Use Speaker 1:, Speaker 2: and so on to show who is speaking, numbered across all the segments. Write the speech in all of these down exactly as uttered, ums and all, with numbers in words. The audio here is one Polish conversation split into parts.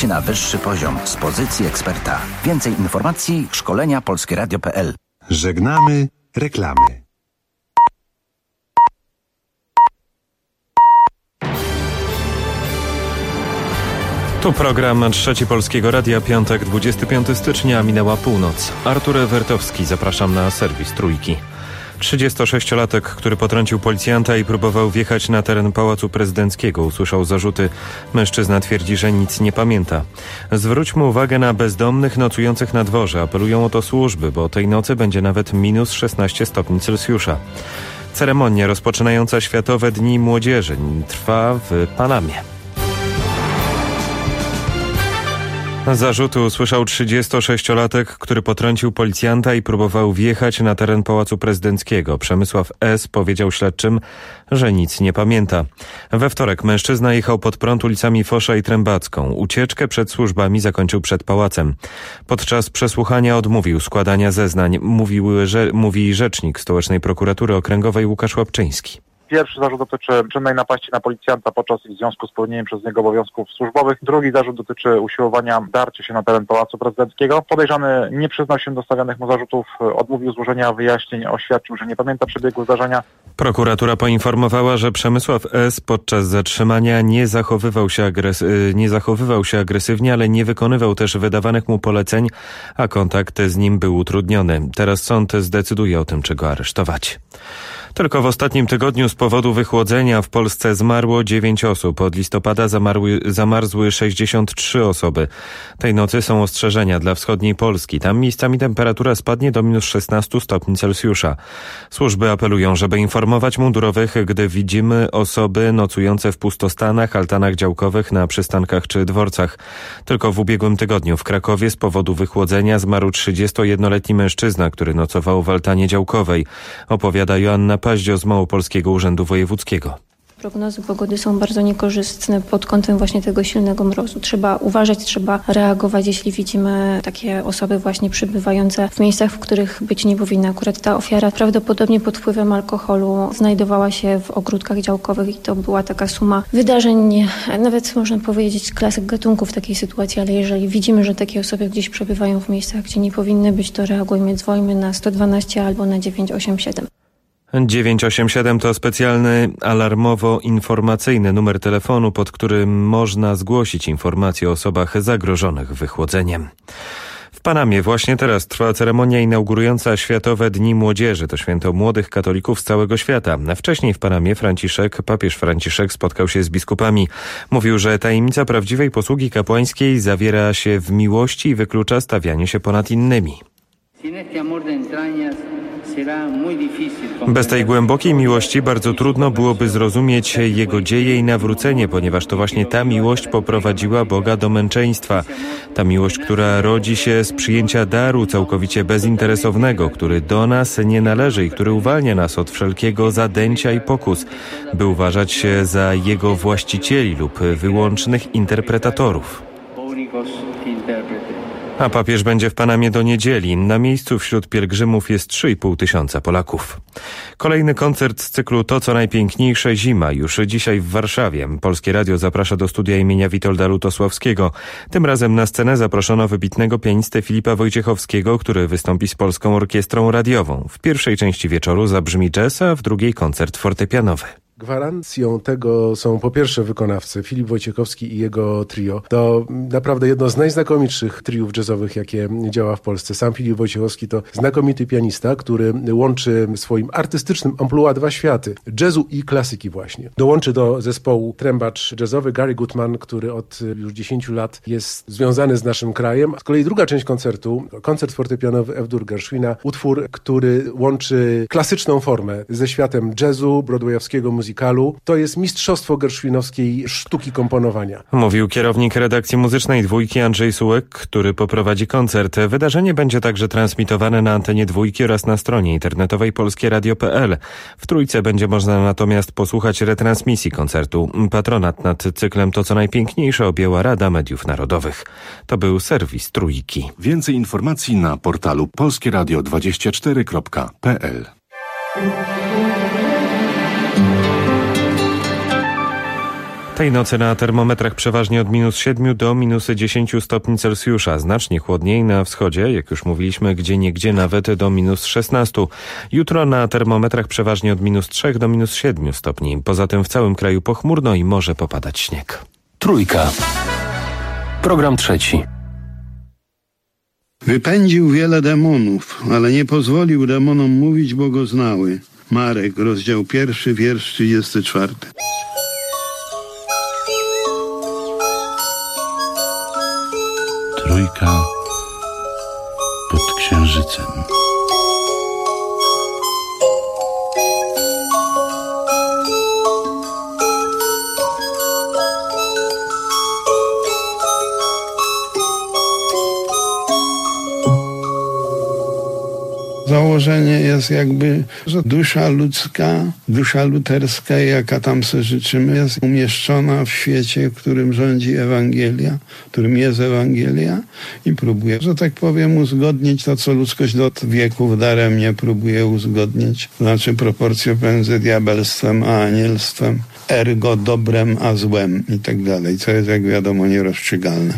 Speaker 1: Wejście na wyższy poziom z pozycji eksperta. Więcej informacji szkolenia polskie radio kropka p l.
Speaker 2: Żegnamy reklamy.
Speaker 3: Tu program Trzeci Polskiego Radia, piątek, dwudziestego piątego stycznia, minęła północ. Artur Ewertowski, zapraszam na serwis Trójki. trzydziestosześciolatek, który potrącił policjanta i próbował wjechać na teren Pałacu Prezydenckiego, usłyszał zarzuty. Mężczyzna twierdzi, że nic nie pamięta. Zwróćmy uwagę na bezdomnych nocujących na dworze. Apelują o to służby, bo tej nocy będzie nawet minus szesnaście stopni Celsjusza. Ceremonia rozpoczynająca Światowe Dni Młodzieży trwa w Panamie. Zarzuty usłyszał trzydziestosześciolatek, który potrącił policjanta i próbował wjechać na teren Pałacu Prezydenckiego. Przemysław S. powiedział śledczym, że nic nie pamięta. We wtorek mężczyzna jechał pod prąd ulicami Fosza i Trębacką. Ucieczkę przed służbami zakończył przed pałacem. Podczas przesłuchania odmówił składania zeznań, mówił, że, mówi rzecznik Stołecznej Prokuratury Okręgowej Łukasz Łapczyński.
Speaker 4: Pierwszy zarzut dotyczy czynnej napaści na policjanta podczas i w związku z pełnieniem przez niego obowiązków służbowych. Drugi zarzut dotyczy usiłowania darcia się na teren Pałacu Prezydenckiego. Podejrzany nie przyznał się do stawianych mu zarzutów, odmówił złożenia wyjaśnień, oświadczył, że nie pamięta przebiegu zdarzenia.
Speaker 3: Prokuratura poinformowała, że Przemysław S. podczas zatrzymania nie zachowywał się, agres- nie zachowywał się agresywnie, ale nie wykonywał też wydawanych mu poleceń, a kontakt z nim był utrudniony. Teraz sąd zdecyduje o tym, czy go aresztować. Tylko w ostatnim tygodniu z powodu wychłodzenia w Polsce zmarło dziewięć osób. Od listopada zamarły, zamarzły sześćdziesiąt trzy osoby. Tej nocy są ostrzeżenia dla wschodniej Polski. Tam miejscami temperatura spadnie do minus szesnaście stopni Celsjusza. Służby apelują, żeby informować mundurowych, gdy widzimy osoby nocujące w pustostanach, altanach działkowych, na przystankach czy dworcach. Tylko w ubiegłym tygodniu w Krakowie z powodu wychłodzenia zmarł trzydziestojednoletni mężczyzna, który nocował w altanie działkowej. Opowiada Joanna Paździo z Małopolskiego Urzędu Wojewódzkiego.
Speaker 5: Prognozy pogody są bardzo niekorzystne pod kątem właśnie tego silnego mrozu. Trzeba uważać, trzeba reagować, jeśli widzimy takie osoby właśnie przebywające w miejscach, w których być nie powinna. Akurat ta ofiara prawdopodobnie pod wpływem alkoholu znajdowała się w ogródkach działkowych i to była taka suma wydarzeń, nawet można powiedzieć klasyk gatunku w takiej sytuacji, ale jeżeli widzimy, że takie osoby gdzieś przebywają w miejscach, gdzie nie powinny być, to reagujmy, dzwońmy na sto dwanaście albo na dziewięć osiem siedem.
Speaker 3: dziewięć osiem siedem to specjalny alarmowo-informacyjny numer telefonu, pod którym można zgłosić informacje o osobach zagrożonych wychłodzeniem. W Panamie właśnie teraz trwa ceremonia inaugurująca Światowe Dni Młodzieży. To święto młodych katolików z całego świata. Wcześniej w Panamie Franciszek, papież Franciszek spotkał się z biskupami. Mówił, że tajemnica prawdziwej posługi kapłańskiej zawiera się w miłości i wyklucza stawianie się ponad innymi. Bez tej głębokiej miłości bardzo trudno byłoby zrozumieć Jego dzieje i nawrócenie, ponieważ to właśnie ta miłość poprowadziła Boga do męczeństwa. Ta miłość, która rodzi się z przyjęcia daru całkowicie bezinteresownego, który do nas nie należy i który uwalnia nas od wszelkiego zadęcia i pokus, by uważać się za Jego właścicieli lub wyłącznych interpretatorów. A papież będzie w Panamie do niedzieli. Na miejscu wśród pielgrzymów jest trzy i pół tysiąca Polaków. Kolejny koncert z cyklu To, co najpiękniejsze zima. Już dzisiaj w Warszawie. Polskie Radio zaprasza do studia imienia Witolda Lutosławskiego. Tym razem na scenę zaproszono wybitnego pianistę Filipa Wojciechowskiego, który wystąpi z Polską Orkiestrą Radiową. W pierwszej części wieczoru zabrzmi jazz, a w drugiej koncert fortepianowy.
Speaker 6: Gwarancją tego są po pierwsze wykonawcy, Filip Wojciechowski i jego trio. To naprawdę jedno z najznakomitszych triów jazzowych, jakie działa w Polsce. Sam Filip Wojciechowski to znakomity pianista, który łączy swoim artystycznym amplua dwa światy, jazzu i klasyki właśnie. Dołączy do zespołu trębacz jazzowy Gary Goodman, który od już dziesięciu lat jest związany z naszym krajem. Z kolei druga część koncertu, koncert fortepianowy F-dur Gershwina, utwór, który łączy klasyczną formę ze światem jazzu, broadwayowskiego muzykalu. To jest mistrzostwo gershwinowskiej sztuki komponowania.
Speaker 3: Mówił kierownik redakcji muzycznej Dwójki Andrzej Sułek, który poprowadzi koncert. Wydarzenie będzie także transmitowane na antenie Dwójki oraz na stronie internetowej polskie radio kropka p l. W Trójce będzie można natomiast posłuchać retransmisji koncertu. Patronat nad cyklem To, co najpiękniejsze objęła Rada Mediów Narodowych. To był serwis Trójki.
Speaker 2: Więcej informacji na portalu polskie radio dwadzieścia cztery kropka p l.
Speaker 3: Tej nocy na termometrach przeważnie od minus siedmiu do minus dziesięciu stopni Celsjusza. Znacznie chłodniej na wschodzie, jak już mówiliśmy, gdzieniegdzie nawet do minus szesnastu. Jutro na termometrach przeważnie od minus trzech do minus siedmiu stopni. Poza tym w całym kraju pochmurno i może popadać śnieg.
Speaker 7: Trójka. Program trzeci.
Speaker 8: Wypędził wiele demonów, ale nie pozwolił demonom mówić, bo go znały. Marek, rozdział pierwszy, wiersz trzydziesty czwarty.
Speaker 9: Trójka pod księżycem.
Speaker 8: Założenie jest jakby, że dusza ludzka, dusza luterska, jaka tam sobie życzymy, jest umieszczona w świecie, w którym rządzi Ewangelia, w którym jest Ewangelia i próbuje, że tak powiem, uzgodnić to, co ludzkość od wieków daremnie próbuje uzgodnić. To znaczy proporcję pomiędzy diabelstwem a anielstwem, ergo dobrem a złem i tak dalej, co jest, jak wiadomo, nierozstrzygalne.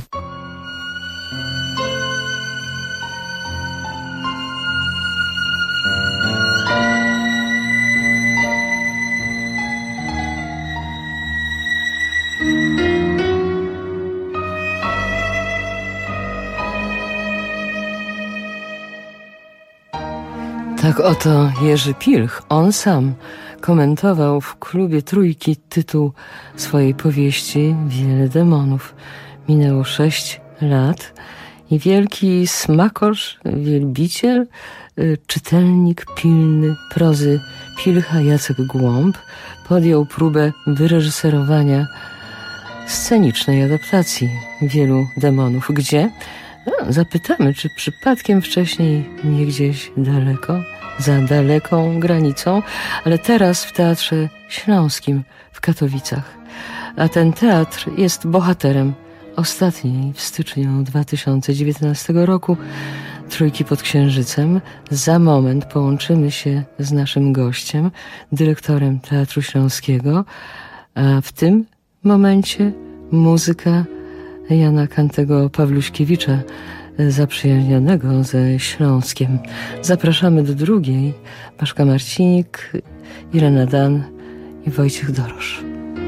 Speaker 10: Tak oto Jerzy Pilch, on sam, komentował w klubie Trójki tytuł swojej powieści Wiele demonów. Minęło sześć lat i wielki smakosz, wielbiciel, czytelnik pilny prozy Pilcha Jacek Głąb podjął próbę wyreżyserowania scenicznej adaptacji Wielu demonów. Gdzie? No, zapytamy, czy przypadkiem wcześniej nie gdzieś daleko, za daleką granicą, ale teraz w Teatrze Śląskim w Katowicach. A ten teatr jest bohaterem ostatniej w styczniu dwa tysiące dziewiętnastego roku Trójki pod księżycem. Za moment połączymy się z naszym gościem, dyrektorem Teatru Śląskiego, a w tym momencie muzyka Jana Kantego Pawluśkiewicza, zaprzyjaźnionego ze Śląskiem. Zapraszamy do drugiej. Baszka Marcinik, Irena Dan i Wojciech Dorosz.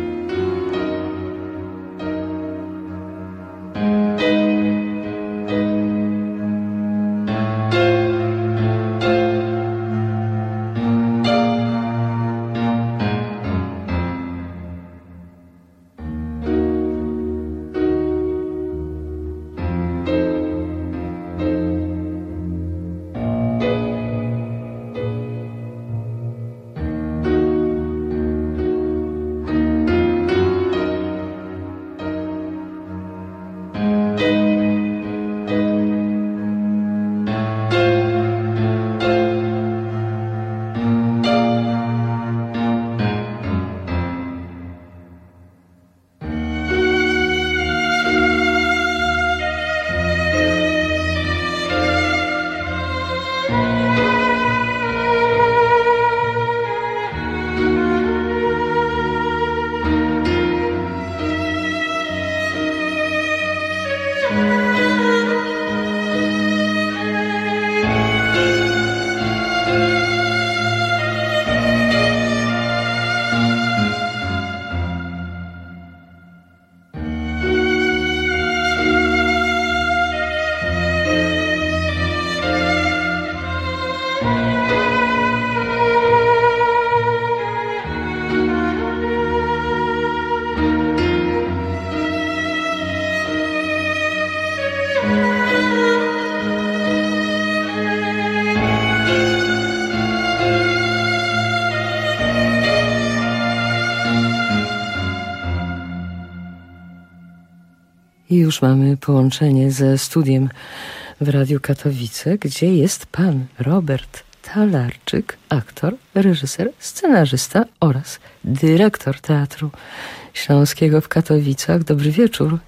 Speaker 10: I już mamy połączenie ze studiem w Radiu Katowice, gdzie jest pan Robert Talarczyk, aktor, reżyser, scenarzysta oraz dyrektor Teatru Śląskiego w Katowicach. Dobry wieczór.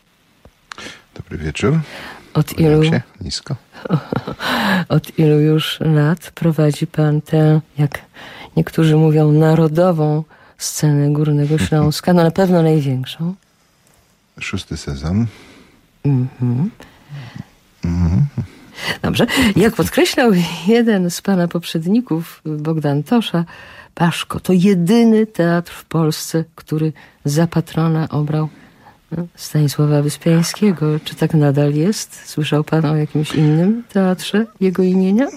Speaker 11: Dobry wieczór.
Speaker 10: Od ilu,
Speaker 11: się nisko.
Speaker 10: Od ilu już lat prowadzi pan tę, jak niektórzy mówią, narodową scenę Górnego Śląska, no na pewno największą.
Speaker 11: Szósty sezon.
Speaker 10: Mhm.
Speaker 11: Mhm.
Speaker 10: Dobrze. Jak podkreślał jeden z pana poprzedników, Bogdan Tosza, Paszko to jedyny teatr w Polsce, który za patrona obrał Stanisława Wyspiańskiego. Czy tak nadal jest? Słyszał pan o jakimś innym teatrze jego imienia?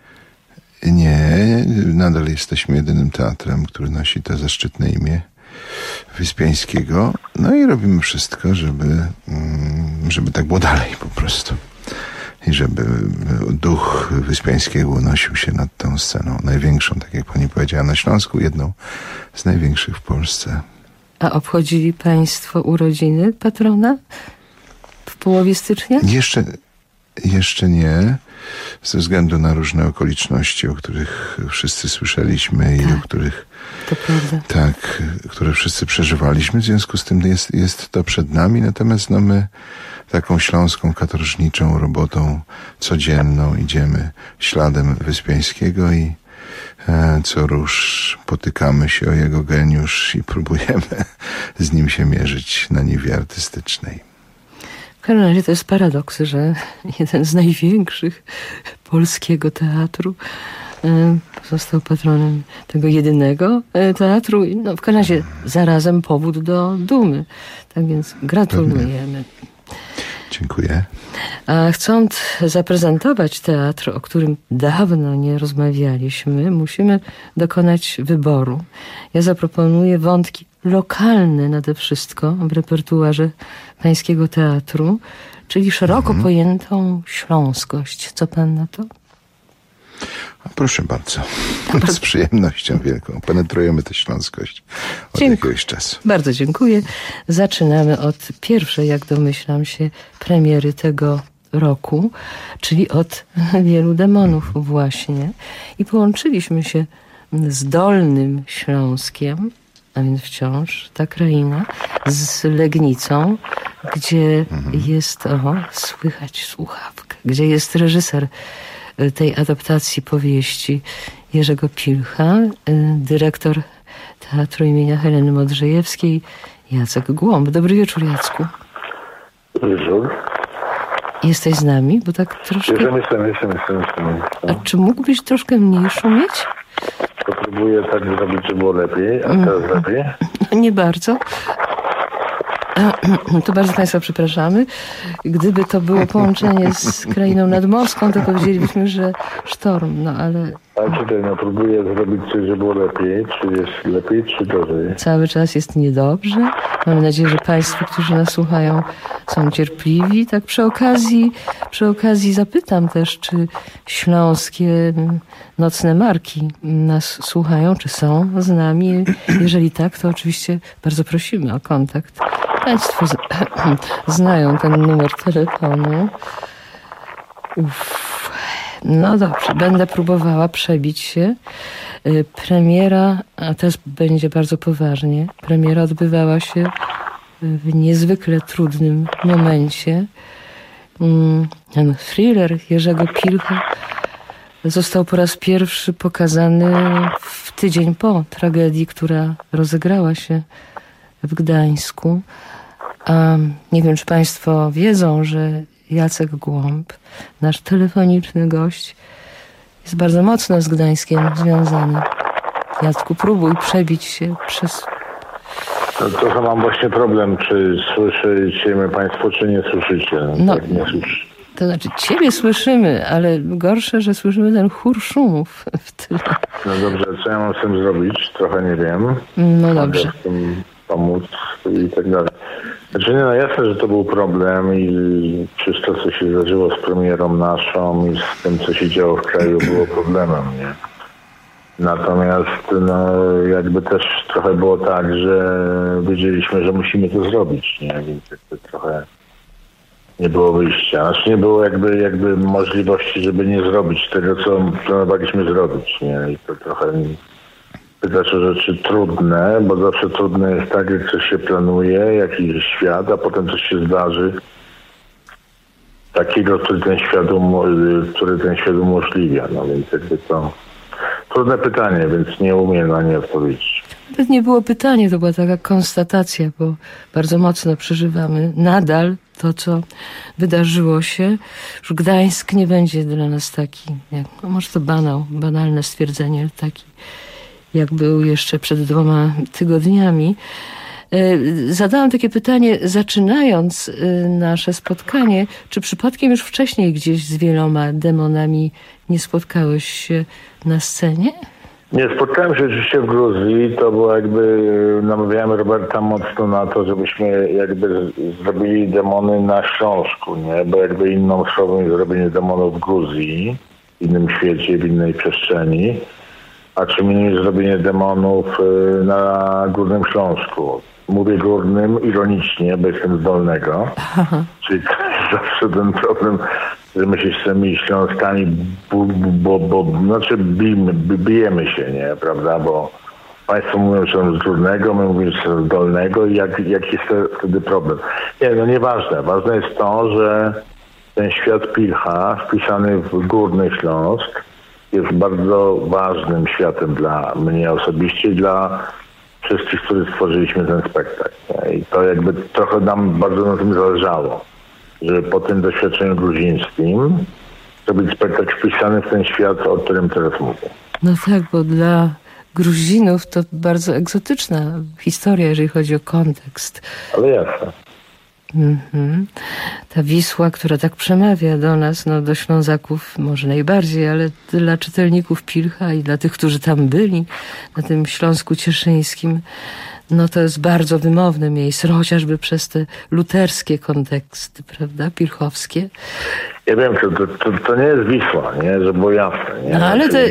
Speaker 11: Nie, nadal jesteśmy jedynym teatrem, który nosi to zaszczytne imię Wyspiańskiego. No i robimy wszystko, żeby, żeby tak było dalej po prostu. I żeby duch Wyspiańskiego unosił się nad tą sceną. Największą, tak jak pani powiedziała, na Śląsku, jedną z największych w Polsce.
Speaker 10: A obchodzili państwo urodziny patrona w połowie stycznia?
Speaker 11: Jeszcze, jeszcze nie. Ze względu na różne okoliczności, o których wszyscy słyszeliśmy
Speaker 10: tak,
Speaker 11: i o których
Speaker 10: to prawda.
Speaker 11: Tak, które wszyscy przeżywaliśmy. W związku z tym jest, jest to przed nami. Natomiast no my taką śląską, katorżniczą robotą codzienną idziemy śladem Wyspiańskiego i e, co rusz potykamy się o jego geniusz i próbujemy z nim się mierzyć na niwie artystycznej.
Speaker 10: W każdym razie to jest paradoks, że jeden z największych polskiego teatru e, został patronem tego jedynego e, teatru. No, w każdym razie zarazem powód do dumy. Tak więc gratulujemy.
Speaker 11: Dziękuję.
Speaker 10: A chcąc zaprezentować teatr, o którym dawno nie rozmawialiśmy, musimy dokonać wyboru. Ja zaproponuję wątki lokalne nade wszystko w repertuarze pańskiego teatru, czyli szeroko mhm. pojętą śląskość. Co pan na to?
Speaker 11: A proszę bardzo. Z przyjemnością wielką. Penetrujemy tę śląskość od
Speaker 10: Dziękuję.
Speaker 11: jakiegoś czasu.
Speaker 10: Bardzo dziękuję. Zaczynamy od pierwszej, jak domyślam się, premiery tego roku, czyli od Wielu Demonów właśnie. I połączyliśmy się z Dolnym Śląskiem, a więc wciąż ta kraina, z Legnicą, gdzie mhm. jest, o, słychać słuchawkę, gdzie jest reżyser tej adaptacji powieści Jerzego Pilcha, dyrektor Teatru imienia Heleny Modrzejewskiej, Jacek Głąb. Dobry wieczór, Jacku.
Speaker 12: Dobry wieczór.
Speaker 10: Jesteś z nami? Bo tak troszkę...
Speaker 12: Jestem, jestem, jestem, jestem. jestem.
Speaker 10: A czy mógłbyś troszkę mniej szumieć?
Speaker 12: To próbuję tak zrobić, żeby było lepiej, a teraz mm. lepiej?
Speaker 10: No, nie bardzo. To bardzo państwa przepraszamy. Gdyby to było połączenie z krainą nadmorską, to powiedzielibyśmy, że sztorm, no ale...
Speaker 12: A tutaj, no próbuję zrobić coś, żeby było lepiej. Czy jest lepiej, czy gorzej?
Speaker 10: Cały czas jest niedobrze. Mam nadzieję, że państwo, którzy nas słuchają, są cierpliwi. Tak przy okazji, przy okazji zapytam też, czy śląskie nocne marki nas słuchają, czy są z nami. Jeżeli tak, to oczywiście bardzo prosimy o kontakt. Państwo z, znają ten numer telefonu. Uff. No dobrze, będę próbowała przebić się. Premiera, a teraz będzie bardzo poważnie, premiera odbywała się w niezwykle trudnym momencie. Ten thriller Jerzego Pilcha został po raz pierwszy pokazany w tydzień po tragedii, która rozegrała się w Gdańsku. A nie wiem, czy państwo wiedzą, że Jacek Głąb, nasz telefoniczny gość, jest bardzo mocno z Gdańskiem związany. Jacku, próbuj przebić się przez...
Speaker 12: No, trochę mam właśnie problem, czy słyszycie mnie państwo, czy nie słyszycie.
Speaker 10: No,
Speaker 12: tak, nie słyszy.
Speaker 10: To znaczy ciebie słyszymy, ale gorsze, że słyszymy ten chór szumów w tyle.
Speaker 12: No dobrze, co ja mam z tym zrobić? Trochę nie wiem.
Speaker 10: No dobrze.
Speaker 12: Mogę w tym pomóc i tak dalej. Znaczy nie, no jasne, że to był problem i przez to, co się zdarzyło z premierą naszą i z tym, co się działo w kraju, było problemem, nie? Natomiast no jakby też trochę było tak, że wiedzieliśmy, że musimy to zrobić, nie? Więc jakby trochę nie było wyjścia. Znaczy nie było jakby, jakby możliwości, żeby nie zrobić tego, co planowaliśmy zrobić, nie? I to trochę... Pytasz o rzeczy trudne, bo zawsze trudne jest tak, jak coś się planuje, jakiś świat, a potem coś się zdarzy takiego, który ten świat, um- który ten świat umożliwia. No więc jakby to trudne pytanie, więc nie umiem na nie odpowiedzieć.
Speaker 10: Nawet nie było pytanie, to była taka konstatacja, bo bardzo mocno przeżywamy nadal to, co wydarzyło się. Już Gdańsk nie będzie dla nas taki, jak, no może to banał, banalne stwierdzenie, ale taki, jak był jeszcze przed dwoma tygodniami. Zadałam takie pytanie, zaczynając nasze spotkanie, czy przypadkiem już wcześniej gdzieś z wieloma demonami nie spotkałeś się na scenie?
Speaker 12: Nie, spotkałem się oczywiście w Gruzji, to było jakby, namawiałem Roberta mocno na to, żebyśmy jakby zrobili demony na Śląsku, nie? Bo jakby inną sprawą jest zrobienie demonów w Gruzji, w innym świecie, w innej przestrzeni, a czym innym jest zrobienie demonów na Górnym Śląsku. Mówię górnym ironicznie, bo jestem z Dolnego, aha. Czyli to jest zawsze ten problem, że my się z tymi Śląskami, bo, bo, bo znaczy bijmy, bijemy się, nie, prawda, bo państwo mówią, że są z Górnego, my mówimy, że są z Dolnego i jak, jaki jest wtedy problem. Nie, no nieważne. Ważne jest to, że ten świat Pilcha wpisany w Górny Śląsk jest bardzo ważnym światem dla mnie osobiście i dla wszystkich, którzy stworzyliśmy ten spektakl. I to jakby trochę nam bardzo na tym zależało, że po tym doświadczeniu gruzińskim zrobić spektakl wpisany w ten świat, o którym teraz mówię.
Speaker 10: No tak, bo dla Gruzinów to bardzo egzotyczna historia, jeżeli chodzi o kontekst.
Speaker 12: Ale jasne.
Speaker 10: Mm-hmm. Ta Wisła, która tak przemawia do nas, no do Ślązaków może najbardziej, ale dla czytelników Pilcha i dla tych, którzy tam byli, na tym Śląsku Cieszyńskim, no to jest bardzo wymowne miejsce, chociażby przez te luterskie konteksty, prawda, pilchowskie.
Speaker 12: Ja wiem, to, to, to nie jest Wisła, nie, żeby było jasne. Nie?
Speaker 10: No ale to...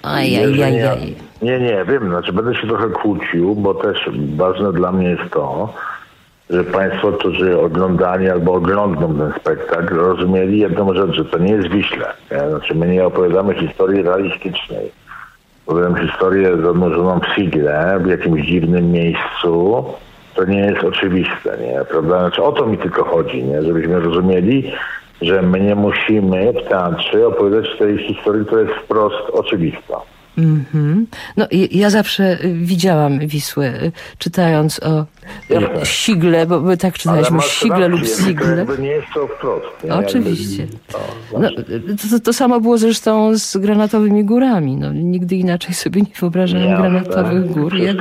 Speaker 12: Ajajajaj. Nie, nie, wiem, znaczy będę się trochę kłócił, bo też ważne dla mnie jest to, że państwo, którzy oglądali albo oglądną ten spektakl, rozumieli jedną rzecz, że to nie jest Wiśle. Nie? Znaczy my nie opowiadamy historii realistycznej. Opowiadamy historię zanurzoną w Sigle, w jakimś dziwnym miejscu. To nie jest oczywiste, nie? Prawda? Znaczy o to mi tylko chodzi, nie? Żebyśmy rozumieli, że my nie musimy w teatrze opowiadać tej historii, która jest wprost oczywista.
Speaker 10: Mm-hmm. No ja zawsze widziałam Wisłę, czytając o ja Sigle, bo my tak czytaliśmy Sigle lub Sigle.
Speaker 12: To nie jest to wprost. Nie?
Speaker 10: Oczywiście.
Speaker 12: Jakby,
Speaker 10: no, no, to, to samo było zresztą z Granatowymi Górami. No, nigdy inaczej sobie nie wyobrażałem ja, Granatowych tak, Gór. Jak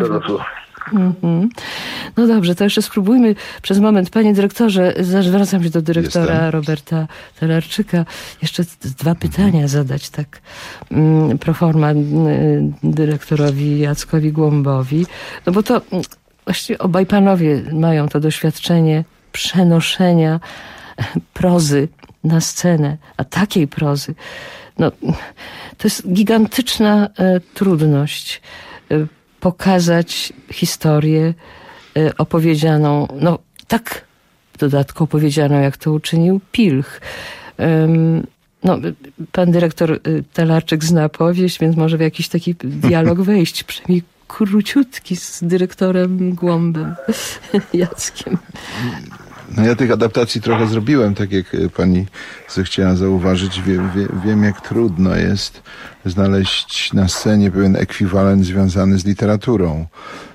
Speaker 10: Mm-hmm. No dobrze, to jeszcze spróbujmy przez moment. Panie dyrektorze, zwracam się do dyrektora Jestem. Roberta Talarczyka. Jeszcze dwa pytania zadać tak mm, pro forma mm, dyrektorowi Jackowi Głąbowi. No bo to mm, właściwie obaj panowie mają to doświadczenie przenoszenia prozy na scenę, a takiej prozy. No, to jest gigantyczna e, trudność. E, pokazać historię y, opowiedzianą, no tak w dodatku opowiedzianą, jak to uczynił Pilch. Ym, no, pan dyrektor y, Talarczyk zna powieść, więc może w jakiś taki dialog wejść, przynajmniej króciutki z dyrektorem Głąbem, Jackiem.
Speaker 11: No ja tych adaptacji trochę zrobiłem, tak jak pani zechciała zauważyć. Wie, wie, wiem, jak trudno jest znaleźć na scenie pewien ekwiwalent związany z literaturą.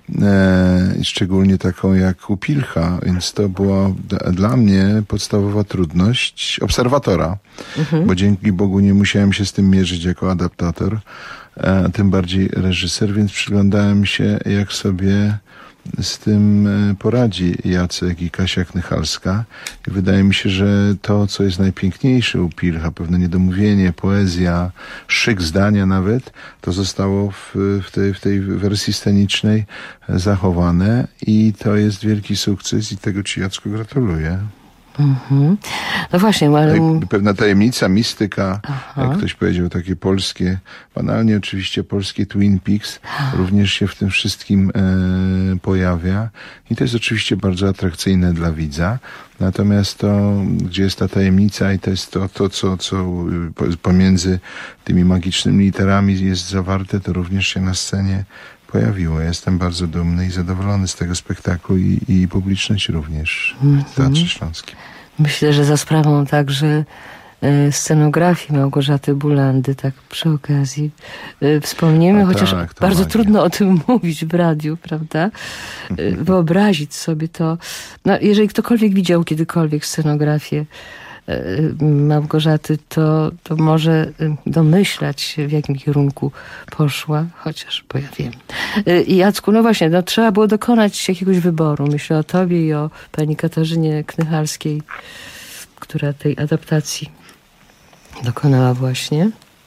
Speaker 11: E, szczególnie taką jak u Pilcha, więc to była d- dla mnie podstawowa trudność obserwatora, mhm. bo dzięki Bogu nie musiałem się z tym mierzyć jako adaptator, a tym bardziej reżyser, więc przyglądałem się, jak sobie z tym poradzi Jacek i Kasia Knychalska. I wydaje mi się, że to, co jest najpiękniejsze u Pilcha, pewne niedomówienie, poezja, szyk zdania nawet, to zostało w, w, tej, w tej wersji scenicznej zachowane i to jest wielki sukces i tego ci, Jacku, gratuluję.
Speaker 10: Mm-hmm. No właśnie, ale...
Speaker 11: Pewna tajemnica, mistyka, Aha. jak ktoś powiedział, takie polskie, banalnie oczywiście polskie Twin Peaks również się w tym wszystkim e, pojawia i to jest oczywiście bardzo atrakcyjne dla widza. Natomiast to, gdzie jest ta tajemnica i to jest to, to co, co pomiędzy tymi magicznymi literami jest zawarte, to również się na scenie pojawiło. Jestem bardzo dumny i zadowolony z tego spektaklu i, i publiczność również w Teatrze Śląskim.
Speaker 10: Myślę, że za sprawą także scenografii Małgorzaty Bulandy, tak przy okazji wspomniemy,
Speaker 11: A
Speaker 10: chociaż
Speaker 11: tak,
Speaker 10: bardzo
Speaker 11: magia.
Speaker 10: trudno o tym mówić w radiu, prawda? Wyobrazić sobie to. No, jeżeli ktokolwiek widział kiedykolwiek scenografię Małgorzaty, to, to może domyślać się, w jakim kierunku poszła, chociaż, bo ja wiem. I Jacku, no właśnie, no, trzeba było dokonać jakiegoś wyboru. Myślę o tobie i o pani Katarzynie Knychalskiej, która tej adaptacji dokonała właśnie.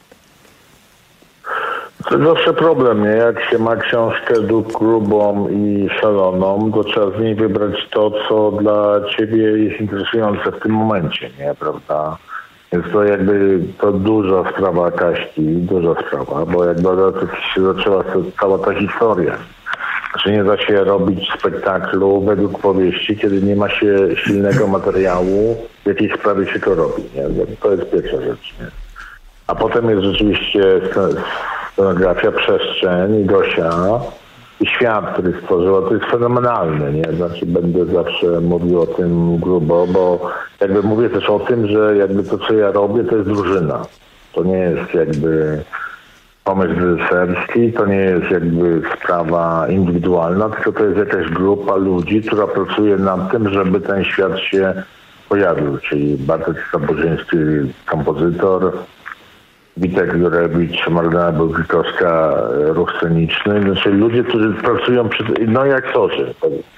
Speaker 12: To jest zawsze problem, nie? Jak się ma książkę grubą i szaloną, to trzeba z niej wybrać to, co dla ciebie jest interesujące w tym momencie, nie? Prawda? Więc to jakby to duża sprawa Kaśki, duża sprawa, bo jakby od razu się zaczęła cała ta historia. Znaczy nie da się robić spektaklu według powieści, kiedy nie ma się silnego materiału, w jakiej sprawie się to robi, nie? To jest pierwsza rzecz, nie? A potem jest rzeczywiście scenografia, przestrzeń i Gosia i świat, który stworzyła, to jest fenomenalne, nie? Znaczy będę zawsze mówił o tym grubo, bo jakby mówię też o tym, że jakby to, co ja robię, to jest drużyna. To nie jest jakby pomysł reżyserski, to nie jest jakby sprawa indywidualna, tylko to jest jakaś grupa ludzi, która pracuje nad tym, żeby ten świat się pojawił, czyli Bartek Stabożyński, kompozytor, Witek Jurewicz, Marlena Bełkowska, ruch sceniczny. Znaczy ludzie, którzy pracują przy... No jak aktorzy.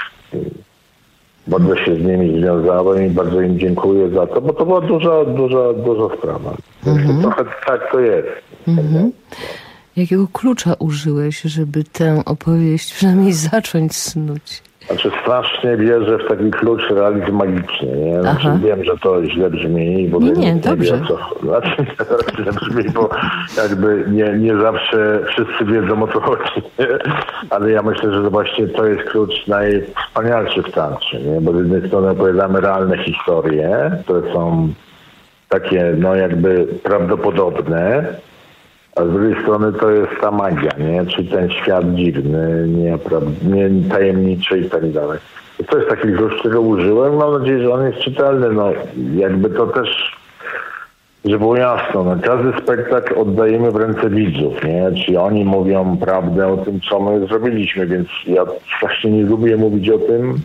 Speaker 12: Bardzo się z nimi związałem i bardzo im dziękuję za to, bo to była duża, duża, duża sprawa. Mm-hmm. Trochę tak to jest.
Speaker 10: Mm-hmm. Jakiego klucza użyłeś, żeby tę opowieść przynajmniej zacząć snuć?
Speaker 12: Znaczy strasznie wierzę w taki klucz realizm magiczny, nie? Znaczy
Speaker 10: Aha.
Speaker 12: wiem, że to źle brzmi, bo
Speaker 10: nie, nie,
Speaker 12: nie
Speaker 10: dobrze.
Speaker 12: Wie, co, znaczy źle brzmi, bo jakby nie, nie zawsze wszyscy wiedzą, o co chodzi, nie? Ale ja myślę, że właśnie to jest klucz najwspanialszy w teatrze, nie? Bo z jednej strony opowiadamy realne historie, które są takie, no jakby prawdopodobne, a z drugiej strony to jest ta magia, nie? Czyli ten świat dziwny, nie, nie tajemniczy i tak dalej. To jest taki klucz, którego użyłem. Mam nadzieję, że on jest czytelny. No, jakby to też, żeby było jasno, no, każdy spektakl oddajemy w ręce widzów, nie? Czyli oni mówią prawdę o tym, co my zrobiliśmy, więc ja właśnie nie lubię mówić o tym,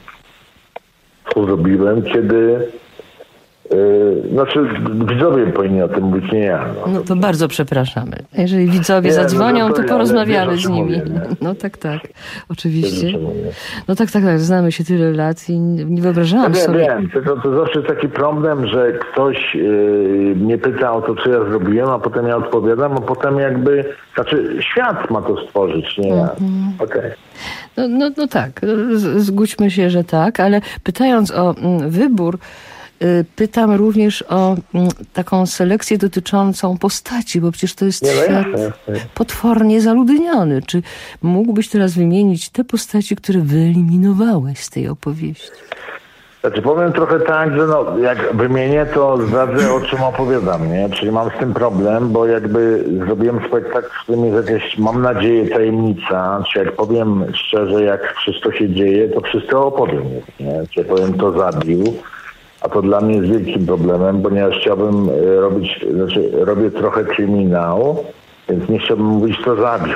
Speaker 12: co zrobiłem, kiedy... Yy, znaczy widzowie powinni o tym mówić, nie ja. No,
Speaker 10: no to bardzo przepraszamy. Jeżeli widzowie nie, zadzwonią, no to, to porozmawiamy z nimi. Mówię, no tak, tak. Oczywiście. No tak, tak, tak. Znamy się tyle lat i nie wyobrażałam
Speaker 12: ja
Speaker 10: sobie.
Speaker 12: Wiem, tylko to zawsze jest taki problem, że ktoś yy, mnie pyta o to, co ja zrobiłem, a potem ja odpowiadam, a potem jakby, znaczy świat ma to stworzyć, nie ja. Mhm. Okej. Okay.
Speaker 10: No, no, no tak, zgódźmy się, że tak, ale pytając o mm, wybór, pytam również o taką selekcję dotyczącą postaci, bo przecież to jest nie, świat no jasne, jasne. potwornie zaludniony. Czy mógłbyś teraz wymienić te postaci, które wyeliminowałeś z tej opowieści?
Speaker 12: Znaczy powiem trochę tak, że no, jak wymienię, to zdradzę, o czym opowiadam, nie? Czyli mam z tym problem, bo jakby zrobiłem spektakl, w którym jest jakaś, mam nadzieję, tajemnica. Czy jak powiem szczerze, jak wszystko się dzieje, to wszystko opowiem, nie? Czy powiem, to zabił. A to dla mnie jest wielkim problemem, ponieważ chciałbym robić, znaczy robię trochę kryminał, więc nie chciałbym mówić, co zabił.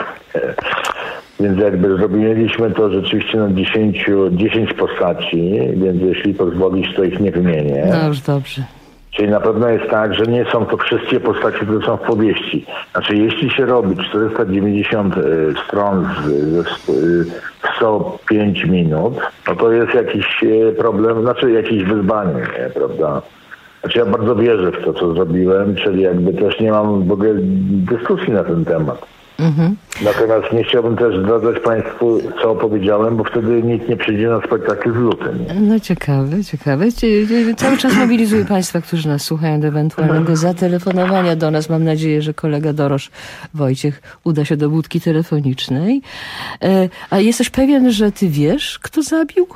Speaker 12: Więc jakby zrobiliśmy to rzeczywiście na dziesięć postaci, więc jeśli pozwolisz, to ich nie wymienię.
Speaker 10: No już dobrze.
Speaker 12: Czyli na pewno jest tak, że nie są to wszystkie postacie, które są w powieści. Znaczy, jeśli się robi czterysta dziewięćdziesiąt stron w sto pięć minut, no to jest jakiś problem, znaczy jakieś wyzwanie, nie, prawda? Znaczy ja bardzo wierzę w to, co zrobiłem, czyli jakby też nie mam w ogóle dyskusji na ten temat. Mhm. Natomiast nie chciałbym też zdradzać Państwu, co opowiedziałem, bo wtedy nikt nie przyjdzie na spektakl z lutym.
Speaker 10: No ciekawe, ciekawe. Cały czas mobilizuję Państwa, którzy nas słuchają, do ewentualnego zatelefonowania do nas. Mam nadzieję, że kolega Dorosz Wojciech uda się do budki telefonicznej. A jesteś pewien, że ty wiesz, kto zabił?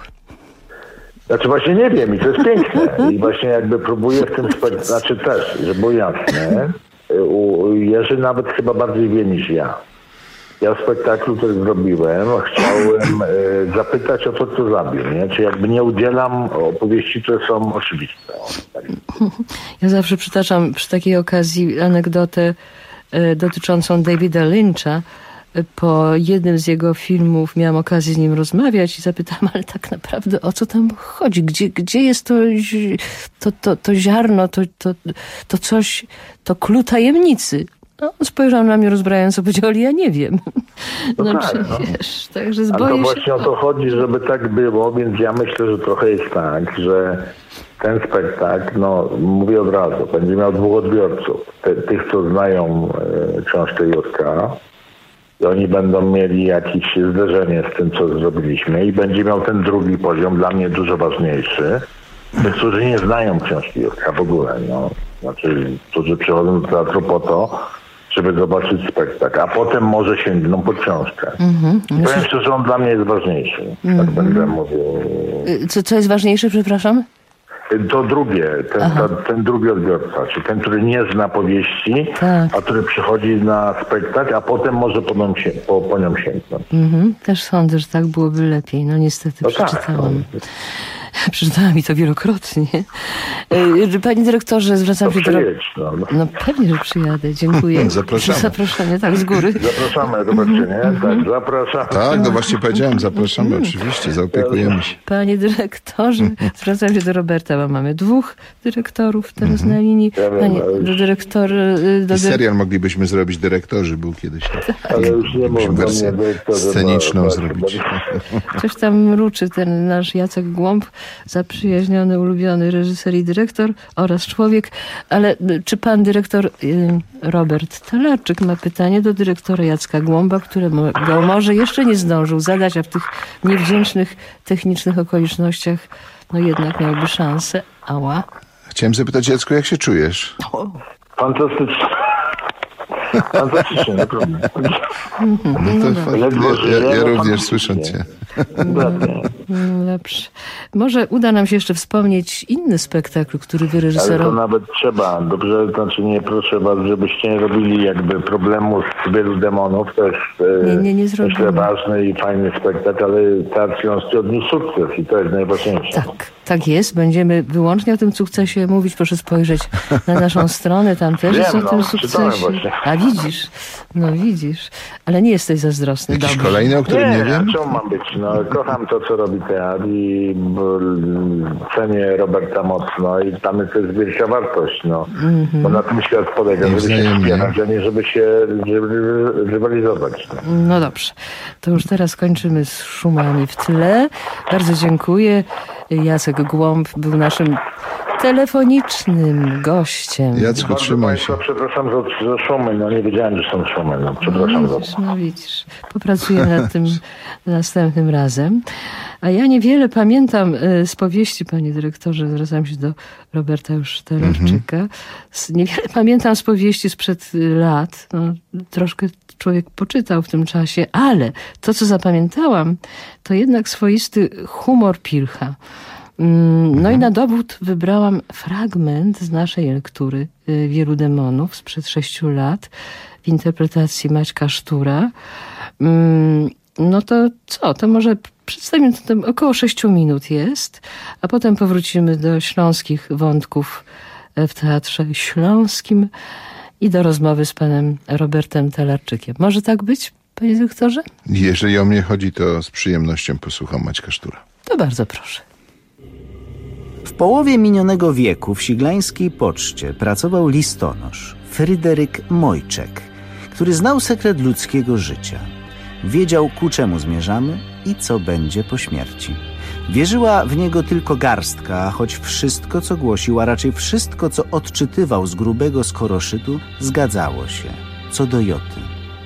Speaker 12: Znaczy właśnie nie wiem i to jest piękne. I właśnie jakby próbuję w tym spektaklu, znaczy też, żeby było jasne, Jerzy nawet chyba bardziej wie niż ja. ja w spektaklu coś zrobiłem, chciałem e, zapytać o to, co zabił, nie? Czy jakby nie udzielam opowieści, które są oczywiste. Tak.
Speaker 10: Ja zawsze przytaczam przy takiej okazji anegdotę e, dotyczącą Davida Lyncha. Po jednym z jego filmów miałam okazję z nim rozmawiać i zapytałam, ale tak naprawdę o co tam chodzi? Gdzie, gdzie jest to, to, to, to ziarno, to, to, to coś, to clue tajemnicy? No, spojrzał na mnie rozbrajająco, powiedział, ale ja nie wiem.
Speaker 12: No
Speaker 10: znaczy,
Speaker 12: tak, no.
Speaker 10: wiesz, także
Speaker 12: Ale to
Speaker 10: zboję
Speaker 12: właśnie
Speaker 10: się...
Speaker 12: o to chodzi, żeby tak było, więc ja myślę, że trochę jest tak, że ten spektakl, no mówię od razu, będzie miał dwóch odbiorców. Te, tych, co znają e, książkę Jurka, i oni będą mieli jakieś zderzenie z tym, co zrobiliśmy, i będzie miał ten drugi poziom, dla mnie dużo ważniejszy. Tych, którzy nie znają książki Jurka w ogóle, no. Znaczy, którzy przychodzą do teatru po to, żeby zobaczyć spektakl, a potem może sięgną po książkę. Mm-hmm. Powiem szczerze, że on dla mnie jest ważniejszy. Mm-hmm. Tak będę mówił.
Speaker 10: Co, co jest ważniejsze, przepraszam?
Speaker 12: To drugie, ten, ta, ten drugi odbiorca, czyli ten, który nie zna powieści, tak. a który przychodzi na spektakl, a potem może po nią, się, po, po nią sięgnąć. Mm-hmm.
Speaker 10: Też sądzę, że tak byłoby lepiej. No niestety no przeczytałam. Tak, no. Przeczytałam mi to wielokrotnie. Panie dyrektorze, zwracam się do...
Speaker 12: No, no.
Speaker 10: no pewnie, że przyjadę. Dziękuję.
Speaker 11: Zapraszamy.
Speaker 10: Za zaproszenie, tak, z góry.
Speaker 12: Zapraszamy, zobaczcie, nie? Tak, zapraszamy.
Speaker 11: Tak, no właśnie powiedziałem, zapraszamy, oczywiście, zaopiekujemy się.
Speaker 10: Panie dyrektorze, zwracam się do Roberta, bo mamy dwóch dyrektorów teraz mm-hmm. na linii. Panie, do dyrektor... Do
Speaker 11: I serial moglibyśmy zrobić, dyrektorzy był kiedyś. Tak.
Speaker 12: Ale już nie można
Speaker 11: wersję sceniczną no, zrobić.
Speaker 10: Coś tam mruczy ten nasz Jacek Głąb, zaprzyjaźniony, ulubiony reżyser i dyrektor oraz człowiek. Ale czy pan dyrektor Robert Talarczyk ma pytanie do dyrektora Jacka Głąba, którego może jeszcze nie zdążył zadać, a w tych niewdzięcznych technicznych okolicznościach no jednak miałby szansę. Ała.
Speaker 11: Chciałem zapytać, Jacku, jak się czujesz?
Speaker 12: O. Fantastycznie. Fantastycznie, naprawdę.
Speaker 11: No to fakt, ja, ja, ja również słyszę cię.
Speaker 10: No dobrze. Może uda nam się jeszcze wspomnieć inny spektakl, który wyreżyserował.
Speaker 12: Ale to nawet trzeba. Dobrze, znaczy nie proszę was, żebyście nie robili jakby problemu z wielu demonów. To jest nie, nie, nie myślę ważny i fajny spektakl, ale Teatr Śląski odniósł sukces i to jest najważniejsze.
Speaker 10: Tak, tak jest. Będziemy wyłącznie o tym sukcesie mówić. Proszę spojrzeć na naszą stronę. Tam też
Speaker 12: Wiem,
Speaker 10: jest o
Speaker 12: no,
Speaker 10: tym sukcesie. A widzisz, no widzisz. Ale nie jesteś zazdrosny.
Speaker 11: Jakiś
Speaker 10: Dobrze.
Speaker 11: kolejny, o którym nie, nie wiem?
Speaker 12: Czemu mam być? No, kocham to, co robi teatr i cenię Roberta mocno i tam jest też wielka wartość, no. Mm-hmm. Bo na tym świat polega, żeby się wspierać, a nie żeby się żeby rywalizować. No.
Speaker 10: no dobrze. To już teraz kończymy z szumami w tle. Bardzo dziękuję. Jacek Głąb był naszym telefonicznym gościem.
Speaker 11: Jacku, trzymaj się.
Speaker 12: Przepraszam za, za szumy, no nie wiedziałem, że są szumy, no przepraszam
Speaker 10: no, widzisz,
Speaker 12: za to.
Speaker 10: No widzisz, popracujemy nad tym następnym razem. A ja niewiele pamiętam z powieści, panie dyrektorze, zwracam się do Roberta już Talarczyka. Mm-hmm. Niewiele pamiętam z powieści sprzed lat. No, troszkę człowiek poczytał w tym czasie, ale to, co zapamiętałam, to jednak swoisty humor Pilcha. No i na dowód wybrałam fragment z naszej lektury Wielu demonów sprzed sześciu lat w interpretacji Maćka Sztura. No to co? To może przedstawimy, to tam około sześciu minut jest, a potem powrócimy do śląskich wątków w Teatrze Śląskim i do rozmowy z panem Robertem Talarczykiem. Może tak być, panie dyrektorze?
Speaker 11: Jeżeli o mnie chodzi, to z przyjemnością posłucham Maćka Sztura.
Speaker 10: To bardzo proszę.
Speaker 1: W połowie minionego wieku w Siglańskiej Poczcie pracował listonosz Fryderyk Mojczek, który znał sekret ludzkiego życia. Wiedział, ku czemu zmierzamy i co będzie po śmierci. Wierzyła w niego tylko garstka, choć wszystko, co głosił, a raczej wszystko, co odczytywał z grubego skoroszytu, zgadzało się, co do joty.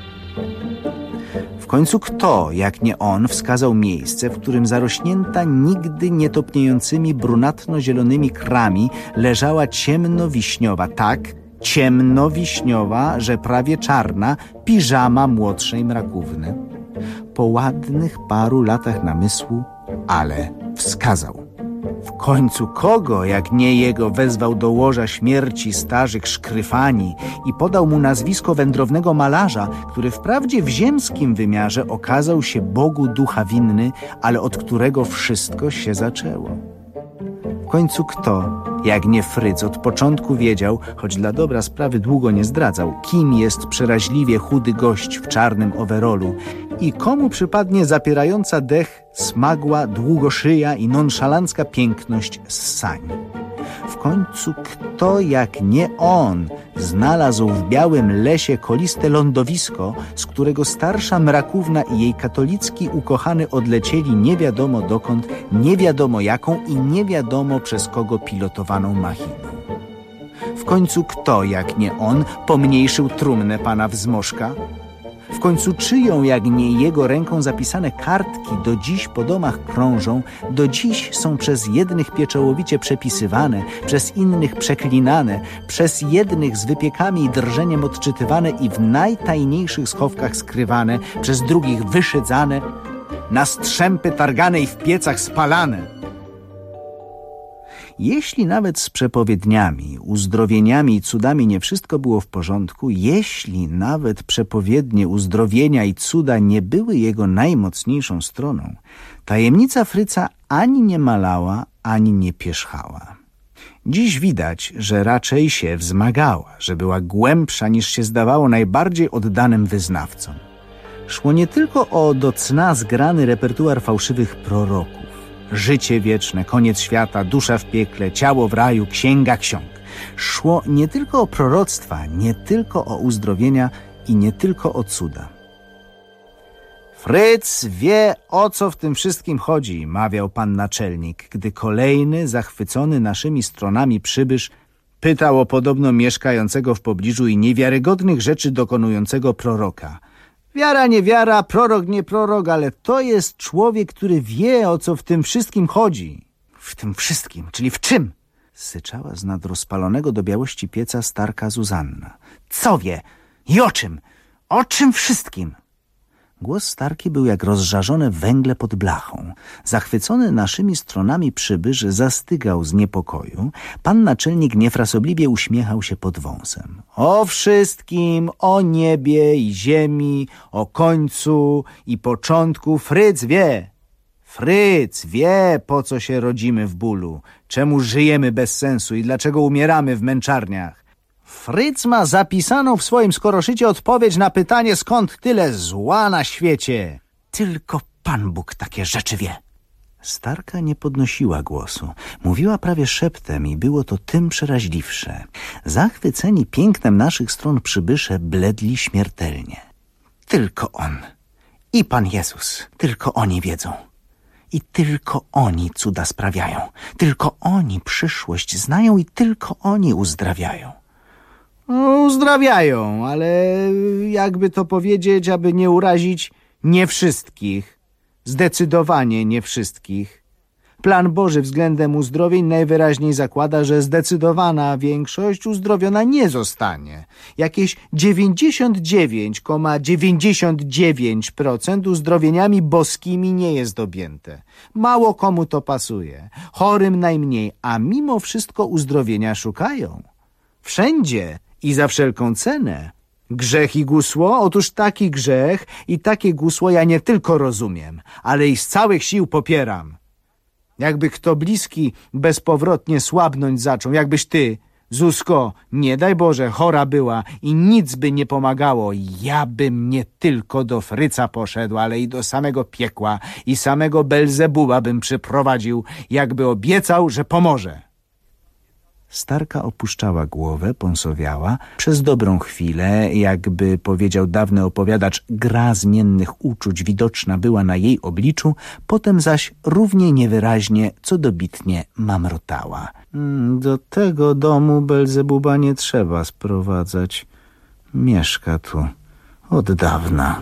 Speaker 1: W końcu kto, jak nie on, wskazał miejsce, w którym zarośnięta nigdy nie topniejącymi brunatno-zielonymi krami leżała ciemnowiśniowa, tak, ciemnowiśniowa, że prawie czarna, piżama młodszej mrakówny. Po ładnych paru latach namysłu, ale wskazał. W końcu kogo, jak nie jego, wezwał do łoża śmierci Starzyk Szkryfani i podał mu nazwisko wędrownego malarza, który wprawdzie w ziemskim wymiarze okazał się Bogu ducha winny, ale od którego wszystko się zaczęło. W końcu kto, jak nie Fryc, od początku wiedział, choć dla dobra sprawy długo nie zdradzał, kim jest przeraźliwie chudy gość w czarnym overolu i komu przypadnie zapierająca dech smagła, długoszyja i nonszalancka piękność z sań. W końcu kto, jak nie on, znalazł w białym lesie koliste lądowisko, z którego starsza Mrakówna i jej katolicki ukochany odlecieli nie wiadomo dokąd, nie wiadomo jaką i nie wiadomo przez kogo pilotowaną machiną. W końcu kto, jak nie on, pomniejszył trumnę pana Wzmożka? W końcu czyją, jak nie jego ręką zapisane kartki do dziś po domach krążą, do dziś są przez jednych pieczołowicie przepisywane, przez innych przeklinane, przez jednych z wypiekami i drżeniem odczytywane i w najtajniejszych schowkach skrywane, przez drugich wyszydzane, na strzępy targane i w piecach spalane. Jeśli nawet z przepowiedniami, uzdrowieniami i cudami nie wszystko było w porządku, jeśli nawet przepowiednie, uzdrowienia i cuda nie były jego najmocniejszą stroną, tajemnica Fryca ani nie malała, ani nie pierzchała. Dziś widać, że raczej się wzmagała, że była głębsza niż się zdawało najbardziej oddanym wyznawcom. Szło nie tylko o do cna zgrany repertuar fałszywych proroków. Życie wieczne, koniec świata, dusza w piekle, ciało w raju, księga ksiąg. Szło nie tylko o proroctwa, nie tylko o uzdrowienia i nie tylko o cuda. Fryc wie, o co w tym wszystkim chodzi, mawiał pan naczelnik, gdy kolejny, zachwycony naszymi stronami przybysz pytał o podobno mieszkającego w pobliżu i niewiarygodnych rzeczy dokonującego proroka. Wiara, nie wiara, prorok, nie prorok, ale to jest człowiek, który wie, o co w tym wszystkim chodzi. W tym wszystkim, czyli w czym? Syczała z nad rozpalonego do białości pieca starka Zuzanna. Co wie? I o czym? O czym wszystkim? Głos starki był jak rozżarzone węgle pod blachą. Zachwycony naszymi stronami przybysz zastygał z niepokoju. Pan naczelnik niefrasobliwie uśmiechał się pod wąsem. O wszystkim, o niebie i ziemi, o końcu i początku Fryc wie. Fryc wie, po co się rodzimy w bólu, czemu żyjemy bez sensu i dlaczego umieramy w męczarniach. Fryc ma zapisaną w swoim skoroszycie odpowiedź na pytanie, skąd tyle zła na świecie. Tylko Pan Bóg takie rzeczy wie. Starka nie podnosiła głosu. Mówiła prawie szeptem i było to tym przeraźliwsze. Zachwyceni pięknem naszych stron przybysze bledli śmiertelnie. Tylko On i Pan Jezus, tylko oni wiedzą. I tylko oni cuda sprawiają. Tylko oni przyszłość znają i tylko oni uzdrawiają. Uzdrawiają, ale jakby to powiedzieć, aby nie urazić, nie wszystkich. Zdecydowanie nie wszystkich. Plan Boży względem uzdrowień najwyraźniej zakłada, że zdecydowana większość uzdrowiona nie zostanie. Jakieś dziewięćdziesiąt dziewięć przecinek dziewięćdziesiąt dziewięć procent uzdrowieniami boskimi nie jest objęte. Mało komu to pasuje. Chorym najmniej, a mimo wszystko uzdrowienia szukają. Wszędzie i za wszelką cenę. Grzech i gusło? Otóż taki grzech i takie gusło ja nie tylko rozumiem, ale i z całych sił popieram. Jakby kto bliski bezpowrotnie słabnąć zaczął, jakbyś ty, Zuzko, nie daj Boże, chora była i nic by nie pomagało, ja bym nie tylko do Fryca poszedł, ale i do samego piekła i samego Belzebuba bym przyprowadził, jakby obiecał, że pomoże. Starka opuszczała głowę, pąsowiała. Przez dobrą chwilę, jakby powiedział dawny opowiadacz, gra zmiennych uczuć widoczna była na jej obliczu, potem zaś równie niewyraźnie, co dobitnie mamrotała. Do tego domu Belzebuba nie trzeba sprowadzać. Mieszka tu od dawna.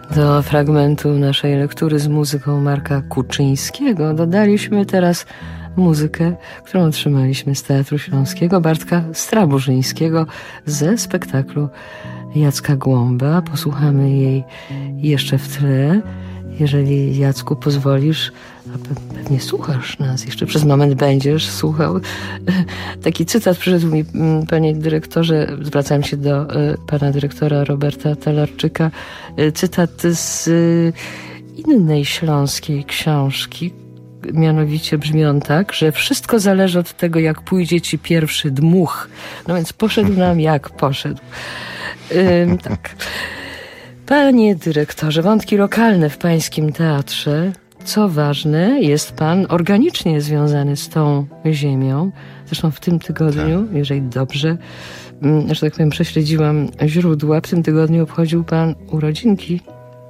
Speaker 10: Do fragmentu naszej lektury z muzyką Marka Kuczyńskiego dodaliśmy teraz muzykę, którą otrzymaliśmy z Teatru Śląskiego Bartka Straburzyńskiego ze spektaklu Jacka Głąba. Posłuchamy jej jeszcze w tle. Jeżeli, Jacku, pozwolisz, a pewnie słuchasz nas, jeszcze przez moment będziesz słuchał. Taki cytat przyszedł mi, panie dyrektorze, zwracam się do pana dyrektora Roberta Talarczyka, cytat z innej śląskiej książki, mianowicie brzmi on tak, że wszystko zależy od tego, jak pójdzie ci pierwszy dmuch. No więc poszedł nam jak poszedł. Ym, tak. Panie dyrektorze, wątki lokalne w pańskim teatrze. Co ważne, jest pan organicznie związany z tą ziemią. Zresztą w tym tygodniu, tak. jeżeli dobrze, że tak powiem, prześledziłam źródła, w tym tygodniu obchodził pan urodzinki.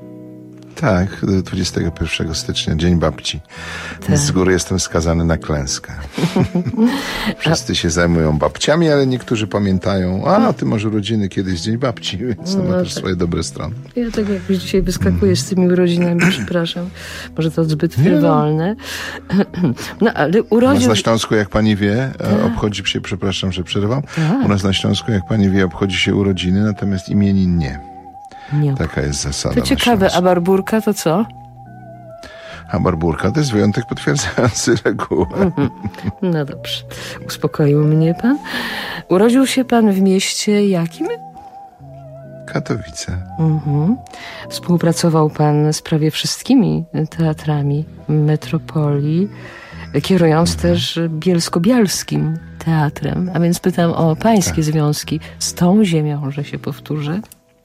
Speaker 11: Tak, dwudziestego pierwszego stycznia, Dzień Babci. Tak. Więc z góry jestem skazany na klęskę. Wszyscy się zajmują babciami, ale niektórzy pamiętają, a ty masz urodziny, kiedyś Dzień Babci, więc to no, ma też tak. swoje dobre strony. Ja
Speaker 10: tak jakoś dzisiaj wyskakuję z tymi urodzinami, przepraszam. Może to zbyt frywolne. No, ale urodził...
Speaker 11: U nas na Śląsku, jak pani wie, tak. obchodzi się, przepraszam, że przerywam, tak. u nas na Śląsku, jak pani wie, obchodzi się urodziny, natomiast imienin nie. Nie. Taka jest zasada.
Speaker 10: To ciekawe, a barburka to co?
Speaker 11: A barburka to jest wyjątek potwierdzający regułę. Mm-hmm.
Speaker 10: No dobrze, uspokoił mnie pan. Urodził się pan w mieście jakim?
Speaker 11: Katowice.
Speaker 10: Mm-hmm. Współpracował pan z prawie wszystkimi teatrami metropolii, kierując mm-hmm. też bielsko-bialskim teatrem. A więc pytam o pańskie tak. związki z tą ziemią, że się powtórzę.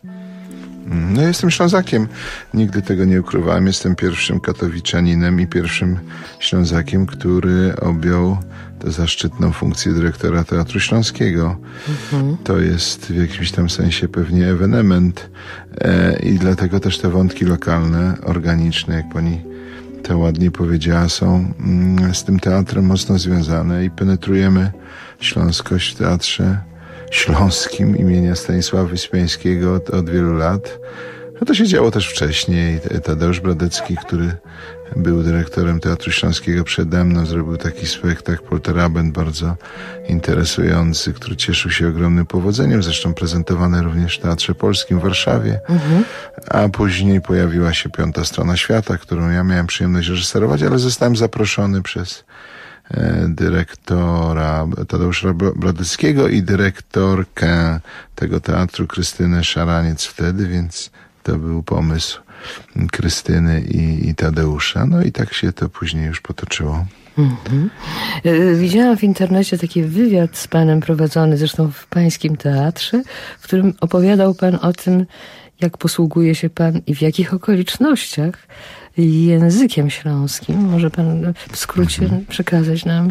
Speaker 11: No jestem Ślązakiem. Nigdy tego nie ukrywałem. Jestem pierwszym katowiczaninem i pierwszym Ślązakiem, który objął tę zaszczytną funkcję dyrektora Teatru Śląskiego. Mhm. To jest w jakimś tam sensie pewnie ewenement e, i dlatego też te wątki lokalne, organiczne, jak pani to ładnie powiedziała, są mm, z tym teatrem mocno związane i penetrujemy śląskość w teatrze śląskim imienia Stanisława Wyspiańskiego od, od wielu lat. No to się działo też wcześniej. Tadeusz Bradecki, który był dyrektorem Teatru Śląskiego przede mną, zrobił taki spektakl Polterabend bardzo interesujący, który cieszył się ogromnym powodzeniem, zresztą prezentowany również w Teatrze Polskim w Warszawie. Mhm. A później pojawiła się Piąta Strona Świata, którą ja miałem przyjemność reżyserować, ale zostałem zaproszony przez dyrektora Tadeusza Bradeckiego i dyrektorkę tego teatru Krystynę Szaraniec wtedy, więc to był pomysł Krystyny i, i Tadeusza. No i tak się to później już potoczyło.
Speaker 10: Mhm. Widziałam w internecie taki wywiad z panem prowadzony zresztą w pańskim teatrze, w którym opowiadał pan o tym, jak posługuje się pan i w jakich okolicznościach językiem śląskim. Może pan w skrócie mhm. przekazać nam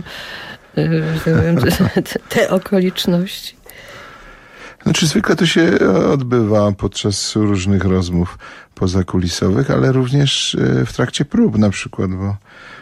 Speaker 10: te, te okoliczności?
Speaker 11: Znaczy zwykle to się odbywa podczas różnych rozmów pozakulisowych, ale również w trakcie prób na przykład, bo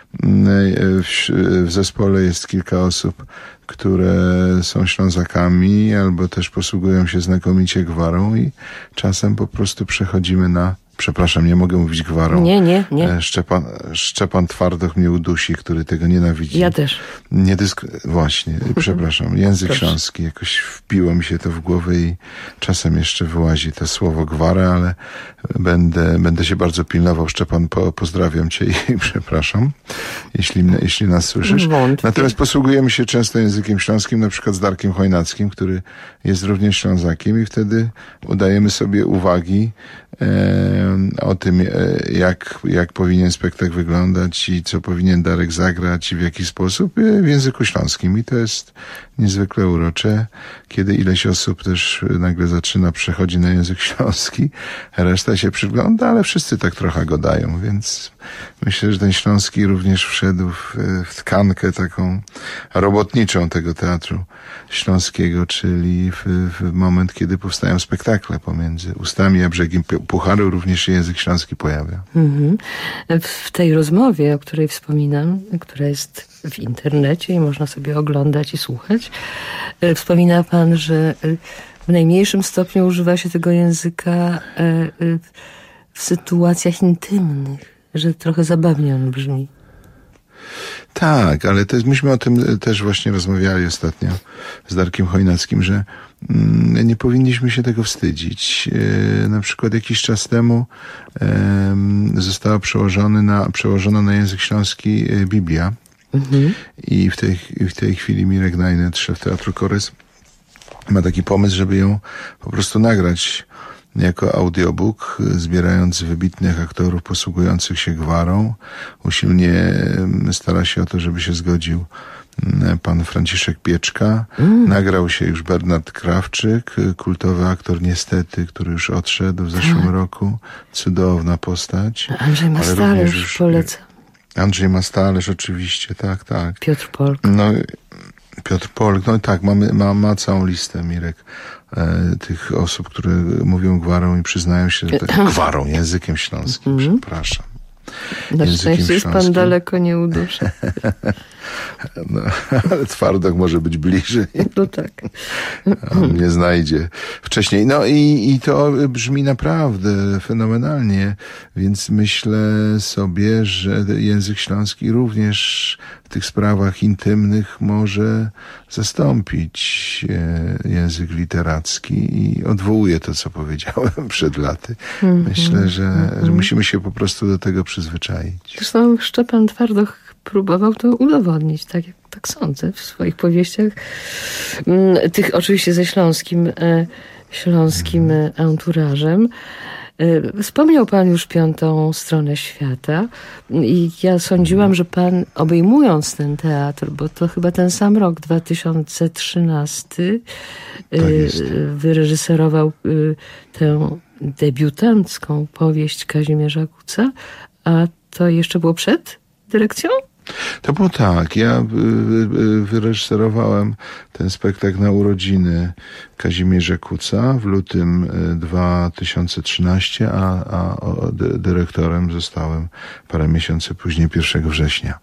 Speaker 11: w, w zespole jest kilka osób, które są Ślązakami albo też posługują się znakomicie gwarą i czasem po prostu przechodzimy na Przepraszam, nie mogę mówić gwarą.
Speaker 10: Nie, nie, nie.
Speaker 11: Szczepan, Szczepan Twardoch mnie udusi, który tego nienawidzi.
Speaker 10: Ja też.
Speaker 11: Nie dysk... Właśnie, przepraszam. Język Proszę. śląski. Jakoś wpiło mi się to w głowę i czasem jeszcze wyłazi to słowo gwara, ale będę, będę się bardzo pilnował. Szczepan, po, pozdrawiam cię i przepraszam, jeśli, jeśli nas słyszysz. Wątpię. Natomiast posługujemy się często językiem śląskim, na przykład z Darkiem Chojnackim, który jest również Ślązakiem i wtedy udajemy sobie uwagi e, o tym, jak, jak powinien spektakl wyglądać i co powinien Darek zagrać i w jaki sposób w języku śląskim. I to jest niezwykle urocze, kiedy ileś osób też nagle zaczyna, przechodzi na język śląski, reszta się przygląda, ale wszyscy tak trochę go dają, więc myślę, że ten śląski również wszedł w, w tkankę taką robotniczą tego teatru śląskiego, czyli w, w moment, kiedy powstają spektakle pomiędzy ustami a brzegiem Pucharu, również się język śląski pojawia. Mhm.
Speaker 10: W tej rozmowie, o której wspominam, która jest w internecie i można sobie oglądać i słuchać, wspomina pan, że w najmniejszym stopniu używa się tego języka w w sytuacjach intymnych, że trochę zabawnie on brzmi.
Speaker 11: Tak, ale to jest, myśmy o tym też właśnie rozmawiali ostatnio z Darkiem Chojnackim, że mm, nie powinniśmy się tego wstydzić. E, na przykład jakiś czas temu e, została przełożony na, przełożona na język śląski Biblia. Mhm. I w tej, w tej chwili Mirek Najnet, szef Teatru Korys, ma taki pomysł, żeby ją po prostu nagrać jako audiobook, zbierając wybitnych aktorów posługujących się gwarą. Usilnie stara się o to, żeby się zgodził pan Franciszek Pieczka. Mm. Nagrał się już Bernard Krawczyk, kultowy aktor niestety, który już odszedł w zeszłym tak. roku. Cudowna postać.
Speaker 10: Andrzej Mastalerz już polecam.
Speaker 11: Andrzej Mastalerz oczywiście, tak, tak.
Speaker 10: Piotr Polk.
Speaker 11: No, Piotr Polk, no tak, mamy, ma, ma całą listę, Mirek, e, tych osób, które mówią gwarą i przyznają się, że tak, gwarą, językiem śląskim, mm-hmm. przepraszam.
Speaker 10: Na szczęście jest pan daleko nie uduszy.
Speaker 11: No, ale Twardok może być bliżej.
Speaker 10: No tak.
Speaker 11: On mnie znajdzie wcześniej. No i, i to brzmi naprawdę fenomenalnie, więc myślę sobie, że język śląski również w tych sprawach intymnych może zastąpić język literacki i odwołuję to, co powiedziałem przed laty. Myślę, że, że musimy się po prostu do tego przyzwyczaić.
Speaker 10: Zresztą Szczepan Twardok próbował to udowodnić, tak, tak sądzę, w swoich powieściach. Tych oczywiście ze śląskim, śląskim anturażem. Wspomniał pan już Piątą Stronę Świata i ja sądziłam, że pan, obejmując ten teatr, bo to chyba ten sam rok, dwa tysiące trzynasty, tak wyreżyserował tę debiutancką powieść Kazimierza Kuca, a to jeszcze było przed dyrekcją?
Speaker 11: To było tak. Ja wyreżyserowałem ten spektakl na urodziny Kazimierza Kuca w lutym dwa tysiące trzynastego, a, a dyrektorem zostałem parę miesięcy później, pierwszego września.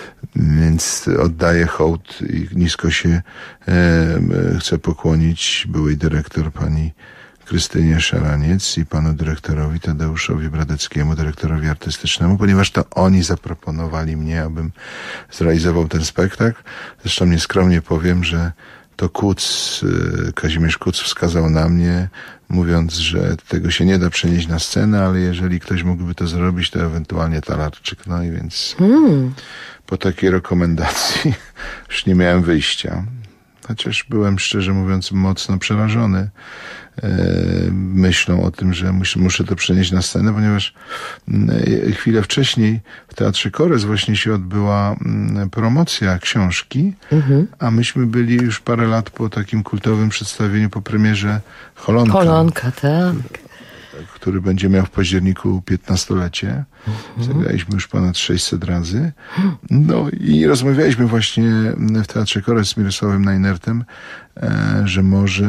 Speaker 11: Więc oddaję hołd i nisko się e, chcę pokłonić byłej dyrektor pani Krystynie Szaraniec i panu dyrektorowi Tadeuszowi Bradeckiemu, dyrektorowi artystycznemu, ponieważ to oni zaproponowali mnie, abym zrealizował ten spektakl. Zresztą nieskromnie powiem, że to Kuc, Kazimierz Kuc wskazał na mnie, mówiąc, że tego się nie da przenieść na scenę, ale jeżeli ktoś mógłby to zrobić, to ewentualnie Talarczyk. No i więc hmm. po takiej rekomendacji już nie miałem wyjścia. Chociaż byłem, szczerze mówiąc, mocno przerażony e, myślą o tym, że mus, muszę to przenieść na scenę, ponieważ e, chwilę wcześniej w Teatrze Korys właśnie się odbyła m, promocja książki, mhm. a myśmy byli już parę lat po takim kultowym przedstawieniu, po premierze Holonka.
Speaker 10: Holonka, tak.
Speaker 11: Który będzie miał w październiku piętnastolecie. Mhm. Zagraliśmy już ponad sześćset razy. No i rozmawialiśmy właśnie w Teatrze Korys z Mirosławem Najnertem, że może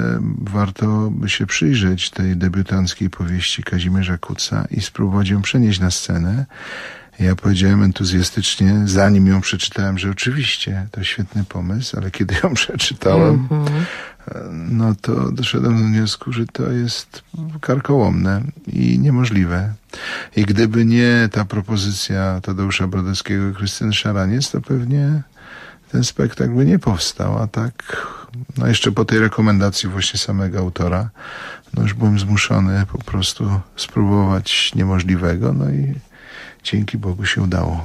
Speaker 11: warto by się przyjrzeć tej debiutanckiej powieści Kazimierza Kuca i spróbować ją przenieść na scenę. Ja powiedziałem entuzjastycznie, zanim ją przeczytałem, że oczywiście to świetny pomysł, ale kiedy ją przeczytałem, mm-hmm. no to doszedłem do wniosku, że to jest karkołomne i niemożliwe. I gdyby nie ta propozycja Tadeusza Brodeckiego i Krystyny Szaraniec, to pewnie ten spektakl by nie powstał, a tak, no jeszcze po tej rekomendacji właśnie samego autora, no już byłem zmuszony po prostu spróbować niemożliwego, no i dzięki Bogu się udało.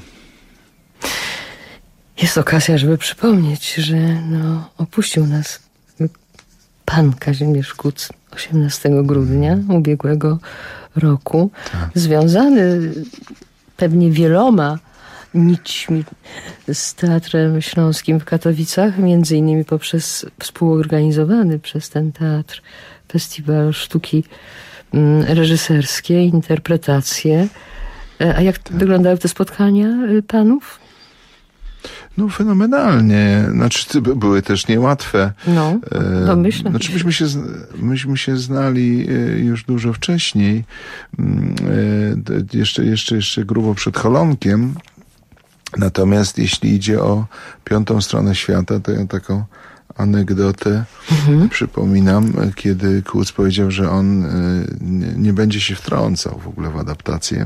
Speaker 10: Jest okazja, żeby przypomnieć, że no, opuścił nas pan Kazimierz Kuc osiemnastego grudnia ubiegłego roku, tak. Związany pewnie wieloma nićmi z Teatrem Śląskim w Katowicach, między innymi poprzez współorganizowany przez ten teatr festiwal sztuki reżyserskiej, interpretacje. A jak tak. wyglądały te spotkania panów?
Speaker 11: No fenomenalnie. Znaczy były też niełatwe.
Speaker 10: No, domyślam.
Speaker 11: Znaczy myśmy się, myśmy się znali już dużo wcześniej. Jeszcze, jeszcze, jeszcze grubo przed Holonkiem. Natomiast jeśli idzie o Piątą Stronę Świata, to ja taką anegdotę. Mhm. Przypominam, kiedy Kuc powiedział, że on nie będzie się wtrącał w ogóle w adaptację.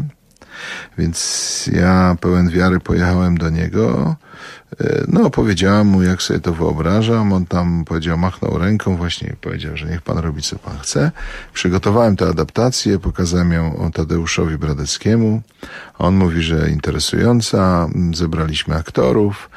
Speaker 11: Więc ja pełen wiary pojechałem do niego. No, opowiedziałem mu, jak sobie to wyobrażam. On tam powiedział, machnął ręką, właśnie powiedział, że niech pan robi, co pan chce. Przygotowałem tę adaptację, pokazałem ją Tadeuszowi Bradeckiemu. On mówi, że interesująca. Zebraliśmy aktorów.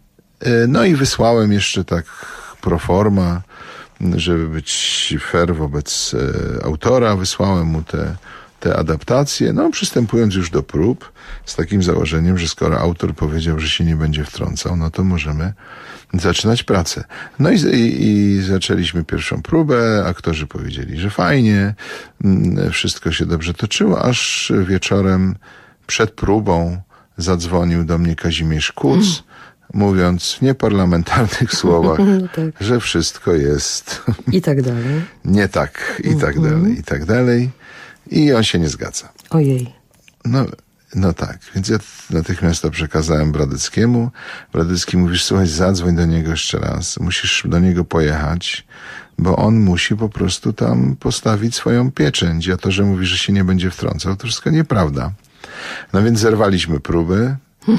Speaker 11: No i wysłałem jeszcze tak pro forma, żeby być fair wobec autora. Wysłałem mu te te adaptacje, no przystępując już do prób, z takim założeniem, że skoro autor powiedział, że się nie będzie wtrącał, no to możemy zaczynać pracę. No i, i, i zaczęliśmy pierwszą próbę, aktorzy powiedzieli, że fajnie, wszystko się dobrze toczyło, aż wieczorem przed próbą zadzwonił do mnie Kazimierz Kuc, mm. mówiąc w nieparlamentarnych słowach, no tak. że wszystko jest
Speaker 10: i tak dalej.
Speaker 11: nie tak, i tak mm-hmm. dalej, i tak dalej. I on się nie zgadza.
Speaker 10: Ojej.
Speaker 11: No, no tak, więc ja natychmiast to przekazałem Bradeckiemu. Bradecki mówisz, słuchaj, zadzwoń do niego jeszcze raz. Musisz do niego pojechać, bo on musi po prostu tam postawić swoją pieczęć. A to, że mówi, że się nie będzie wtrącał, to wszystko nieprawda. No więc zerwaliśmy próby.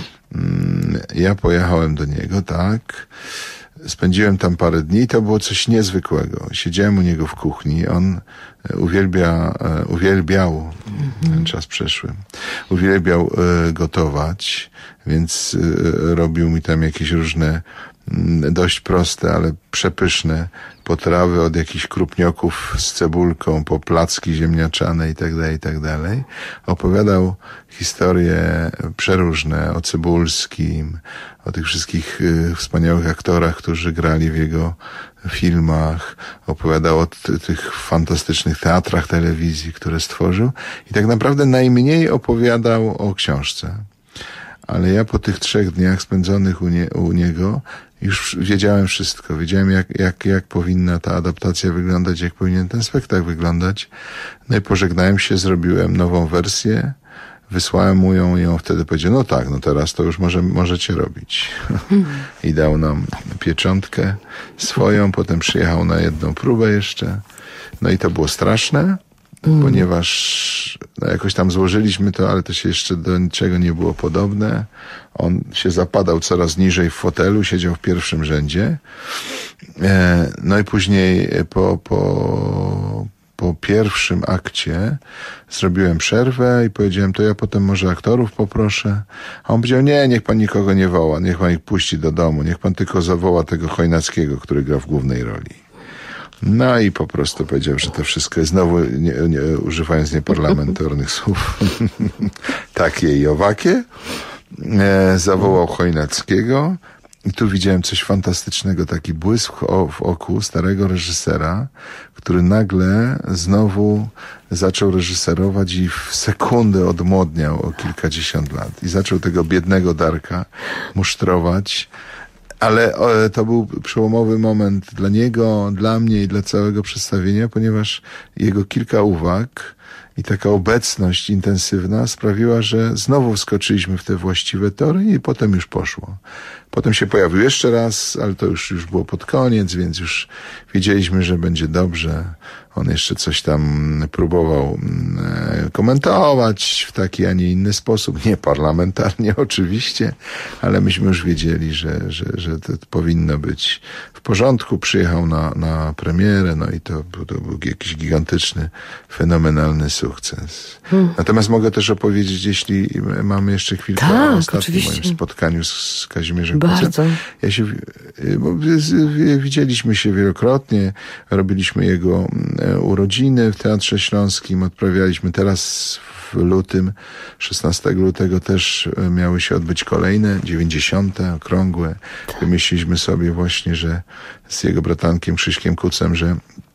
Speaker 11: Hmm. Ja pojechałem do niego, tak. Spędziłem tam parę dni i to było coś niezwykłego. Siedziałem u niego w kuchni, on uwielbia, uwielbiał, mm-hmm. czas przeszły, uwielbiał e, gotować, więc e, robił mi tam jakieś różne m, dość proste, ale przepyszne potrawy, od jakichś krupnioków z cebulką po placki ziemniaczane i tak dalej, i tak dalej. Opowiadał historie przeróżne o Cybulskim, o tych wszystkich y, wspaniałych aktorach, którzy grali w jego filmach. Opowiadał o t- tych fantastycznych teatrach telewizji, które stworzył. I tak naprawdę najmniej opowiadał o książce. Ale ja po tych trzech dniach spędzonych u, nie, u niego już wiedziałem wszystko. Wiedziałem, jak, jak, jak powinna ta adaptacja wyglądać, jak powinien ten spektakl wyglądać. No i pożegnałem się, zrobiłem nową wersję, wysłałem mu ją i on wtedy powiedział, no tak, no teraz to już może, możecie robić. I dał nam pieczątkę swoją, potem przyjechał na jedną próbę jeszcze. No i to było straszne, mm. ponieważ no jakoś tam złożyliśmy to, ale to się jeszcze do niczego nie było podobne. On się zapadał coraz niżej w fotelu, siedział w pierwszym rzędzie. E, no i później po, po, po pierwszym akcie zrobiłem przerwę i powiedziałem, to ja potem może aktorów poproszę. A on powiedział, nie, niech pan nikogo nie woła, niech pan ich puści do domu, niech pan tylko zawoła tego Chojnackiego, który gra w głównej roli. No i po prostu powiedział, że to wszystko jest znowu, nie, nie, używając nieparlamentarnych słów, takie i owakie. E, zawołał Chojnackiego i tu widziałem coś fantastycznego, taki błysk w, o, w oku starego reżysera, który nagle znowu zaczął reżyserować i w sekundę odmłodniał o kilkadziesiąt lat. I zaczął tego biednego Darka musztrować. Ale o, to był przełomowy moment dla niego, dla mnie i dla całego przedstawienia, ponieważ jego kilka uwag i taka obecność intensywna sprawiła, że znowu wskoczyliśmy w te właściwe tory i potem już poszło. Potem się pojawił jeszcze raz, ale to już, już było pod koniec, więc już wiedzieliśmy, że będzie dobrze. On jeszcze coś tam próbował e, komentować w taki, a nie inny sposób. Nie parlamentarnie oczywiście, ale myśmy już wiedzieli, że, że, że to powinno być w porządku. Przyjechał na, na premierę, no i to, to był jakiś gigantyczny, fenomenalny sukces. Hmm. Natomiast mogę też opowiedzieć, jeśli mamy jeszcze chwilkę
Speaker 10: tak,
Speaker 11: o ostatnim
Speaker 10: oczywiście.
Speaker 11: moim spotkaniu z Kazimierzem
Speaker 10: Bardzo.
Speaker 11: Ja się, bo widzieliśmy się wielokrotnie, robiliśmy jego urodziny w Teatrze Śląskim, odprawialiśmy teraz w lutym, szesnastego lutego też miały się odbyć kolejne, dziewięćdziesiąte, okrągłe. Wymyśliliśmy sobie właśnie, że z jego bratankiem Krzyśkiem Kucem, że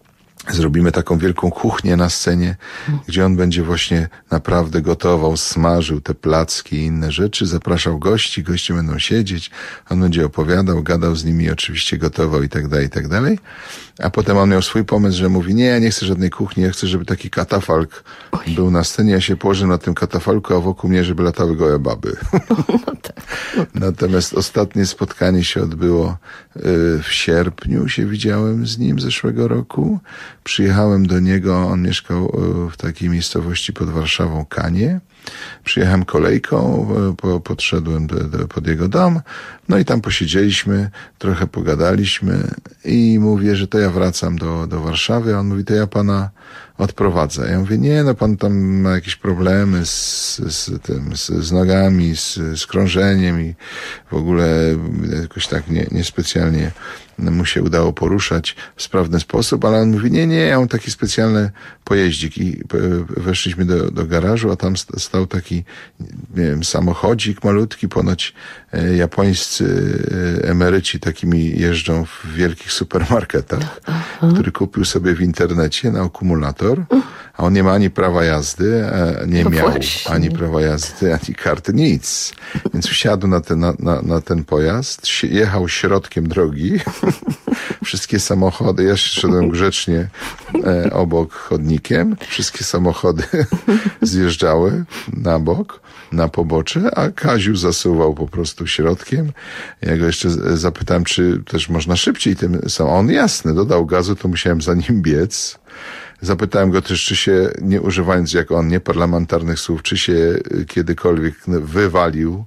Speaker 11: zrobimy taką wielką kuchnię na scenie, gdzie on będzie właśnie naprawdę gotował, smażył te placki i inne rzeczy, zapraszał gości, goście będą siedzieć, on będzie opowiadał, gadał z nimi, oczywiście gotował i tak dalej, i tak dalej. A potem on miał swój pomysł, że mówi, nie, ja nie chcę żadnej kuchni, ja chcę, żeby taki katafalk Oj. był na scenie, ja się położę na tym katafalku, a wokół mnie, żeby latały gołe baby. No tak. Natomiast ostatnie spotkanie się odbyło w sierpniu, się widziałem z nim zeszłego roku. Przyjechałem do niego, on mieszkał w takiej miejscowości pod Warszawą, Kanie. Przyjechałem kolejką, po, podszedłem do, do, pod jego dom, no i tam posiedzieliśmy, trochę pogadaliśmy i mówię, że to ja wracam do, do Warszawy, a on mówi, to ja pana odprowadzę. Ja mówię, nie, no pan tam ma jakieś problemy z, z tym, z, z nogami, z, z krążeniem i w ogóle jakoś tak nie, niespecjalnie mu się udało poruszać w sprawny sposób, ale on mówi, nie, nie, ja mam taki specjalny pojeździk i weszliśmy do, do garażu, a tam stał taki, nie wiem, samochodzik malutki, ponoć japońscy emeryci takimi jeżdżą w wielkich supermarketach, uh-huh. który kupił sobie w internecie na akumulator, a on nie ma ani prawa jazdy, nie no miał właśnie. ani prawa jazdy, ani karty, nic. Więc wsiadł na ten, na, na, na ten pojazd, jechał środkiem drogi, wszystkie samochody, ja szedłem grzecznie e, obok chodnikiem, wszystkie samochody zjeżdżały na bok, na pobocze, a Kaziu zasuwał po prostu środkiem. Ja go jeszcze zapytałem, czy też można szybciej tym sam. On jasne, dodał gazu, to musiałem za nim biec. Zapytałem go też, czy się, nie używając jak on nieparlamentarnych słów, czy się kiedykolwiek wywalił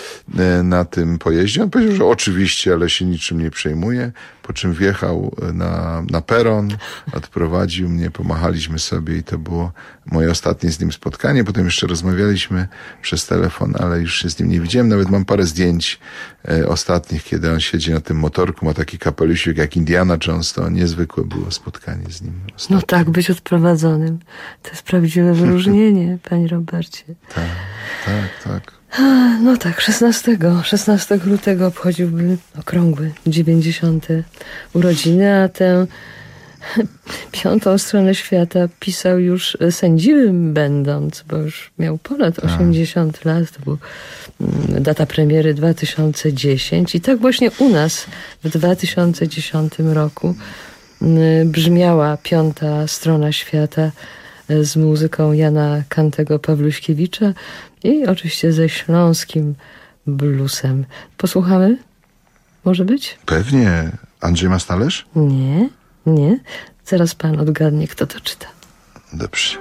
Speaker 11: na tym pojeździe. On powiedział, że oczywiście, ale się niczym nie przejmuje. Po czym wjechał na, na peron, odprowadził mnie, pomachaliśmy sobie i to było moje ostatnie z nim spotkanie. Potem jeszcze rozmawialiśmy przez telefon, ale już się z nim nie widziałem. Nawet mam parę zdjęć e, ostatnich, kiedy on siedzi na tym motorku, ma taki kapelusik jak Indiana Jones. To niezwykłe było spotkanie z nim. Ostatnie.
Speaker 10: No tak, być odprowadzonym. To jest prawdziwe wyróżnienie, panie Robercie.
Speaker 11: Tak, tak, tak.
Speaker 10: No tak, szesnastego lutego obchodziłby okrągły dziewięćdziesiąte urodziny, a tę piątą stronę świata pisał już sędziwym będąc, bo już miał ponad osiemdziesiąt lat, to była data premiery dwa tysiące dziesiąty i tak właśnie u nas w dwa tysiące dziesiątym roku brzmiała piąta strona świata z muzyką Jana Kantego Pawluśkiewicza i oczywiście ze śląskim bluesem. Posłuchamy? Może być?
Speaker 11: Pewnie. Andrzej Mastalerz?
Speaker 10: Nie, nie. Zaraz pan odgadnie, kto to czyta.
Speaker 11: Dobrze.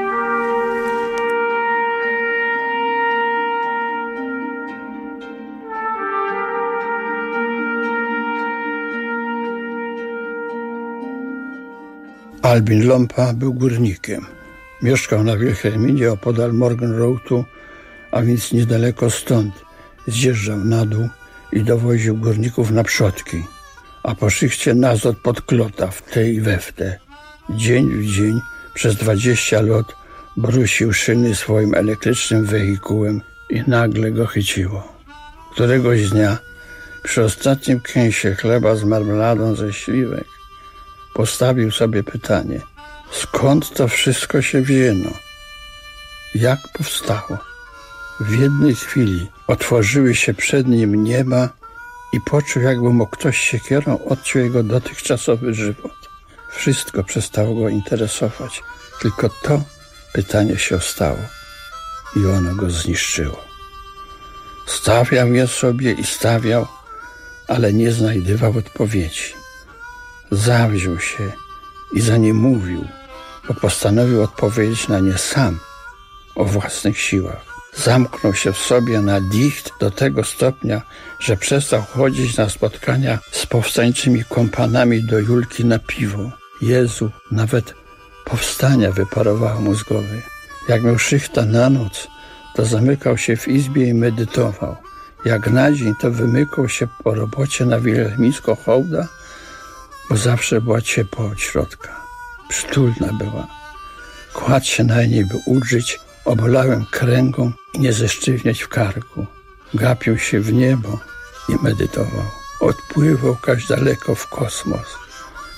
Speaker 13: Albin Lompa był górnikiem. Mieszkał na Wilhelminie opodal Morgan Roadu, a więc niedaleko stąd. Zjeżdżał na dół i dowoził górników na przodki, a po szychcie nazad pod klota w te i we w te. Dzień w dzień przez dwadzieścia lat brusił szyny swoim elektrycznym wehikułem i nagle go chyciło. Któregoś dnia przy ostatnim kęsie chleba z marmoladą ze śliwek postawił sobie pytanie, skąd to wszystko się wzięło? Jak powstało? W jednej chwili otworzyły się przed nim nieba i poczuł, jakby mu ktoś siekierą odciął jego dotychczasowy żywot. Wszystko przestało go interesować, tylko to pytanie się ostało i ono go zniszczyło. Stawiał je sobie i stawiał, ale nie znajdywał odpowiedzi. Zawziął się i za nie mówił, bo postanowił odpowiedzieć na nie sam, o własnych siłach. Zamknął się w sobie na dicht do tego stopnia, że przestał chodzić na spotkania z powstańczymi kompanami do Julki na piwo. Jezu, nawet powstania wyparowało mu z głowy. Jak miał szychta na noc, to zamykał się w izbie i medytował. Jak na dzień, to wymykał się po robocie na Wilhelmińską hołda, bo zawsze była ciepła od środka. Przytulna była. Kładł się na niej, by udrzeć obolałym kręgą i nie zesztywniać w karku. Gapił się w niebo i medytował. Odpływał kaś daleko w kosmos.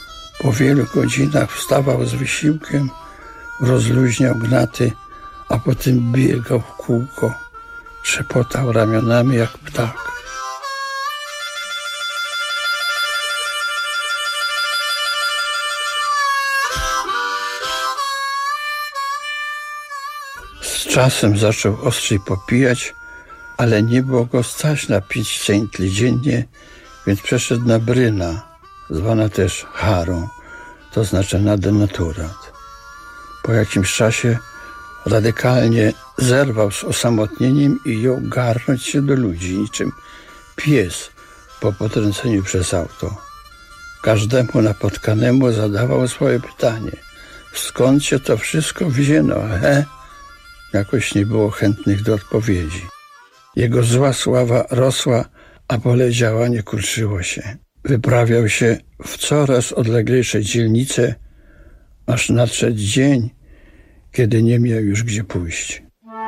Speaker 13: Po wielu godzinach wstawał z wysiłkiem, rozluźniał gnaty, a potem biegał w kółko, trzepotał ramionami jak ptak. Z czasem zaczął ostrzej popijać, ale nie było go stać na picie inteligennie, więc przeszedł na bryna, zwana też harą, to znaczy na denaturat. Po jakimś czasie radykalnie zerwał z osamotnieniem i jął garnąć się do ludzi, niczym pies po potrąceniu przez auto. Każdemu napotkanemu zadawał swoje pytanie. Skąd się to wszystko wzięło, he? Jakoś nie było chętnych do odpowiedzi. Jego zła sława rosła, a pole działania kurczyło się. Wyprawiał się w coraz odleglejsze dzielnice, aż nadszedł dzień, kiedy nie miał już gdzie pójść.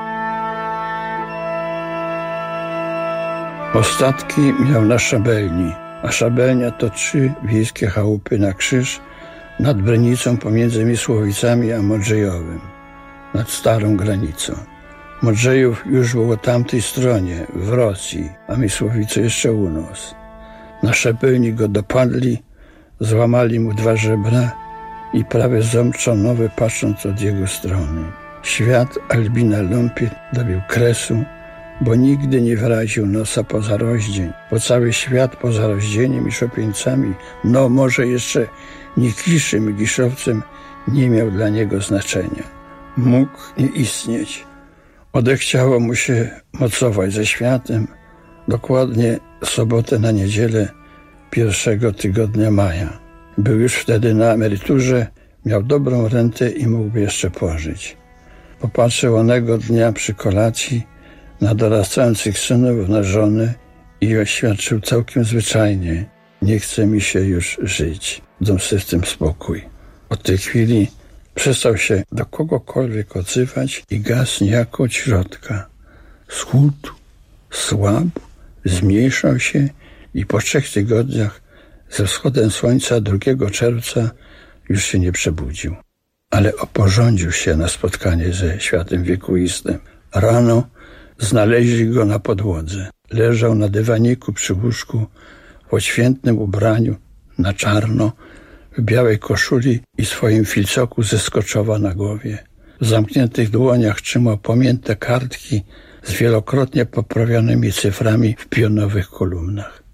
Speaker 13: Ostatki miał na Szabelni, a Szabelnia to trzy wiejskie chałupy na krzyż nad Brynicą pomiędzy Mysłowicami a Modrzejowym, nad starą granicą. Modrzejów już było tamtej stronie, w Rosji, a Mysłowice jeszcze u nas. Na Szabelni go dopadli, złamali mu dwa żebra i prawie ząbczą nowe patrząc od jego strony. Świat Albina Lumpie dobił kresu, bo nigdy nie wyraził nosa poza rozdzień, bo cały świat poza rozdzieniem i szopieńcami, no może jeszcze Nikiszym i Giszowcem, nie miał dla niego znaczenia. Mógł nie istnieć. Odechciało mu się mocować ze światem, dokładnie sobotę na niedzielę pierwszego tygodnia maja. Był już wtedy na emeryturze, miał dobrą rentę i mógłby jeszcze pożyć. Popatrzył onego dnia przy kolacji na dorastających synów, na żonę i oświadczył całkiem zwyczajnie: nie chce mi się już żyć, dam sobie w tym spokój. Od tej chwili przestał się do kogokolwiek odzywać i gasł niejako od środka. Schudł, słabł, zmniejszał się i po trzech tygodniach ze wschodem słońca drugiego czerwca już się nie przebudził. Ale oporządził się na spotkanie ze światem wiekuistym. Rano znaleźli go na podłodze. Leżał na dywaniku przy łóżku w odświętnym ubraniu, na czarno, w białej koszuli i swoim filcoku ze skoczowa na głowie. W zamkniętych dłoniach trzymał pomięte kartki z wielokrotnie poprawionymi cyframi w pionowych kolumnach.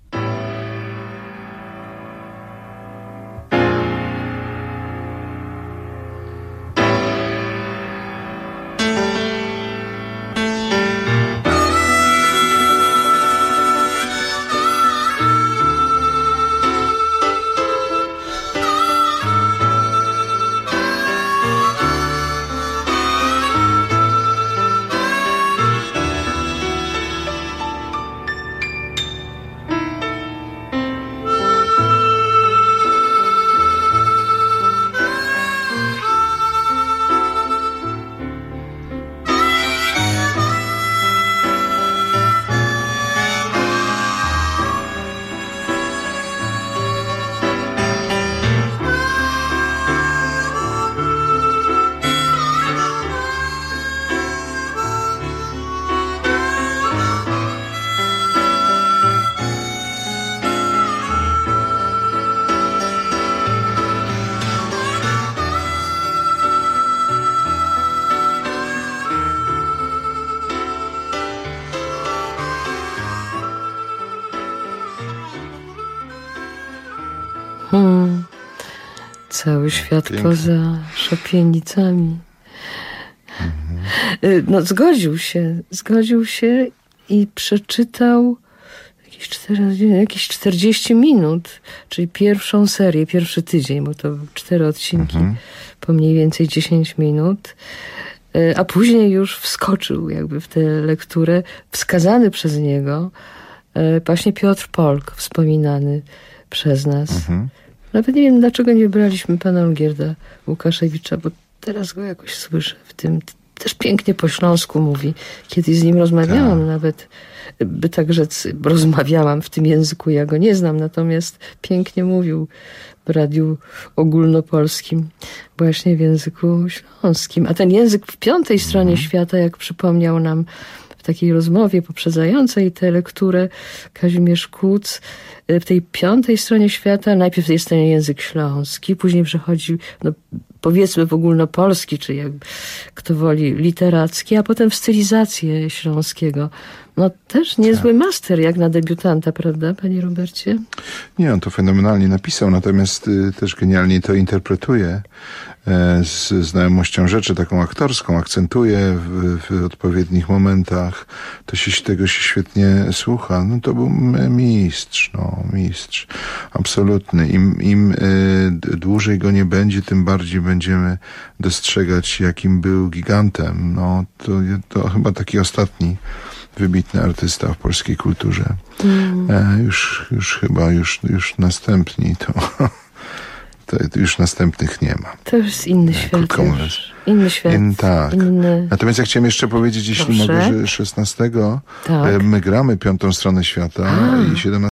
Speaker 10: Hmm. Cały świat Pięknie. Poza szopienicami. Mhm. No zgodził się, zgodził się i przeczytał jakieś, cztery, jakieś czterdzieści minut, czyli pierwszą serię, pierwszy tydzień, bo to były cztery odcinki mhm. po mniej więcej dziesięć minut. A później już wskoczył jakby w tę lekturę, wskazany przez niego właśnie Piotr Polk, wspominany przez nas. Mhm. Nawet nie wiem, dlaczego nie wybraliśmy pana Olgierda Łukaszewicza, bo teraz go jakoś słyszę w tym też pięknie po śląsku mówi. Kiedyś z nim rozmawiałam tak. nawet, by tak rzec, rozmawiałam w tym języku, ja go nie znam, natomiast pięknie mówił w radiu ogólnopolskim, właśnie w języku śląskim. A ten język w piątej stronie mhm. świata, jak przypomniał nam w takiej rozmowie poprzedzającej tę lekturę Kazimierz Kuc, w tej piątej stronie świata najpierw jest ten język śląski, później przechodzi, no, powiedzmy w ogólnopolski, czy jak kto woli, literacki, a potem w stylizację śląskiego. No też niezły tak. master jak na debiutanta, prawda, panie Robercie?
Speaker 11: Nie, on to fenomenalnie napisał, natomiast y, też genialnie to interpretuje e, z znajomością rzeczy, taką aktorską, akcentuje w, w odpowiednich momentach. To się, tego się świetnie słucha. No to był mistrz, no mistrz. Absolutny. Im, im y, dłużej go nie będzie, tym bardziej będziemy dostrzegać, jakim był gigantem. No to, to chyba taki ostatni wybitny artysta w polskiej kulturze. Mm. E, już, już chyba, już, już następni to, to już następnych nie ma.
Speaker 10: To już jest inny świat.
Speaker 11: Krótko mówiąc.
Speaker 10: Inny świat.
Speaker 11: In, tak.
Speaker 10: Inny...
Speaker 11: Natomiast ja chciałem jeszcze powiedzieć, jeśli
Speaker 10: Proszę.
Speaker 11: mogę, że szesnastego
Speaker 10: tak.
Speaker 11: my gramy piątą stronę świata. A. I siedemnastego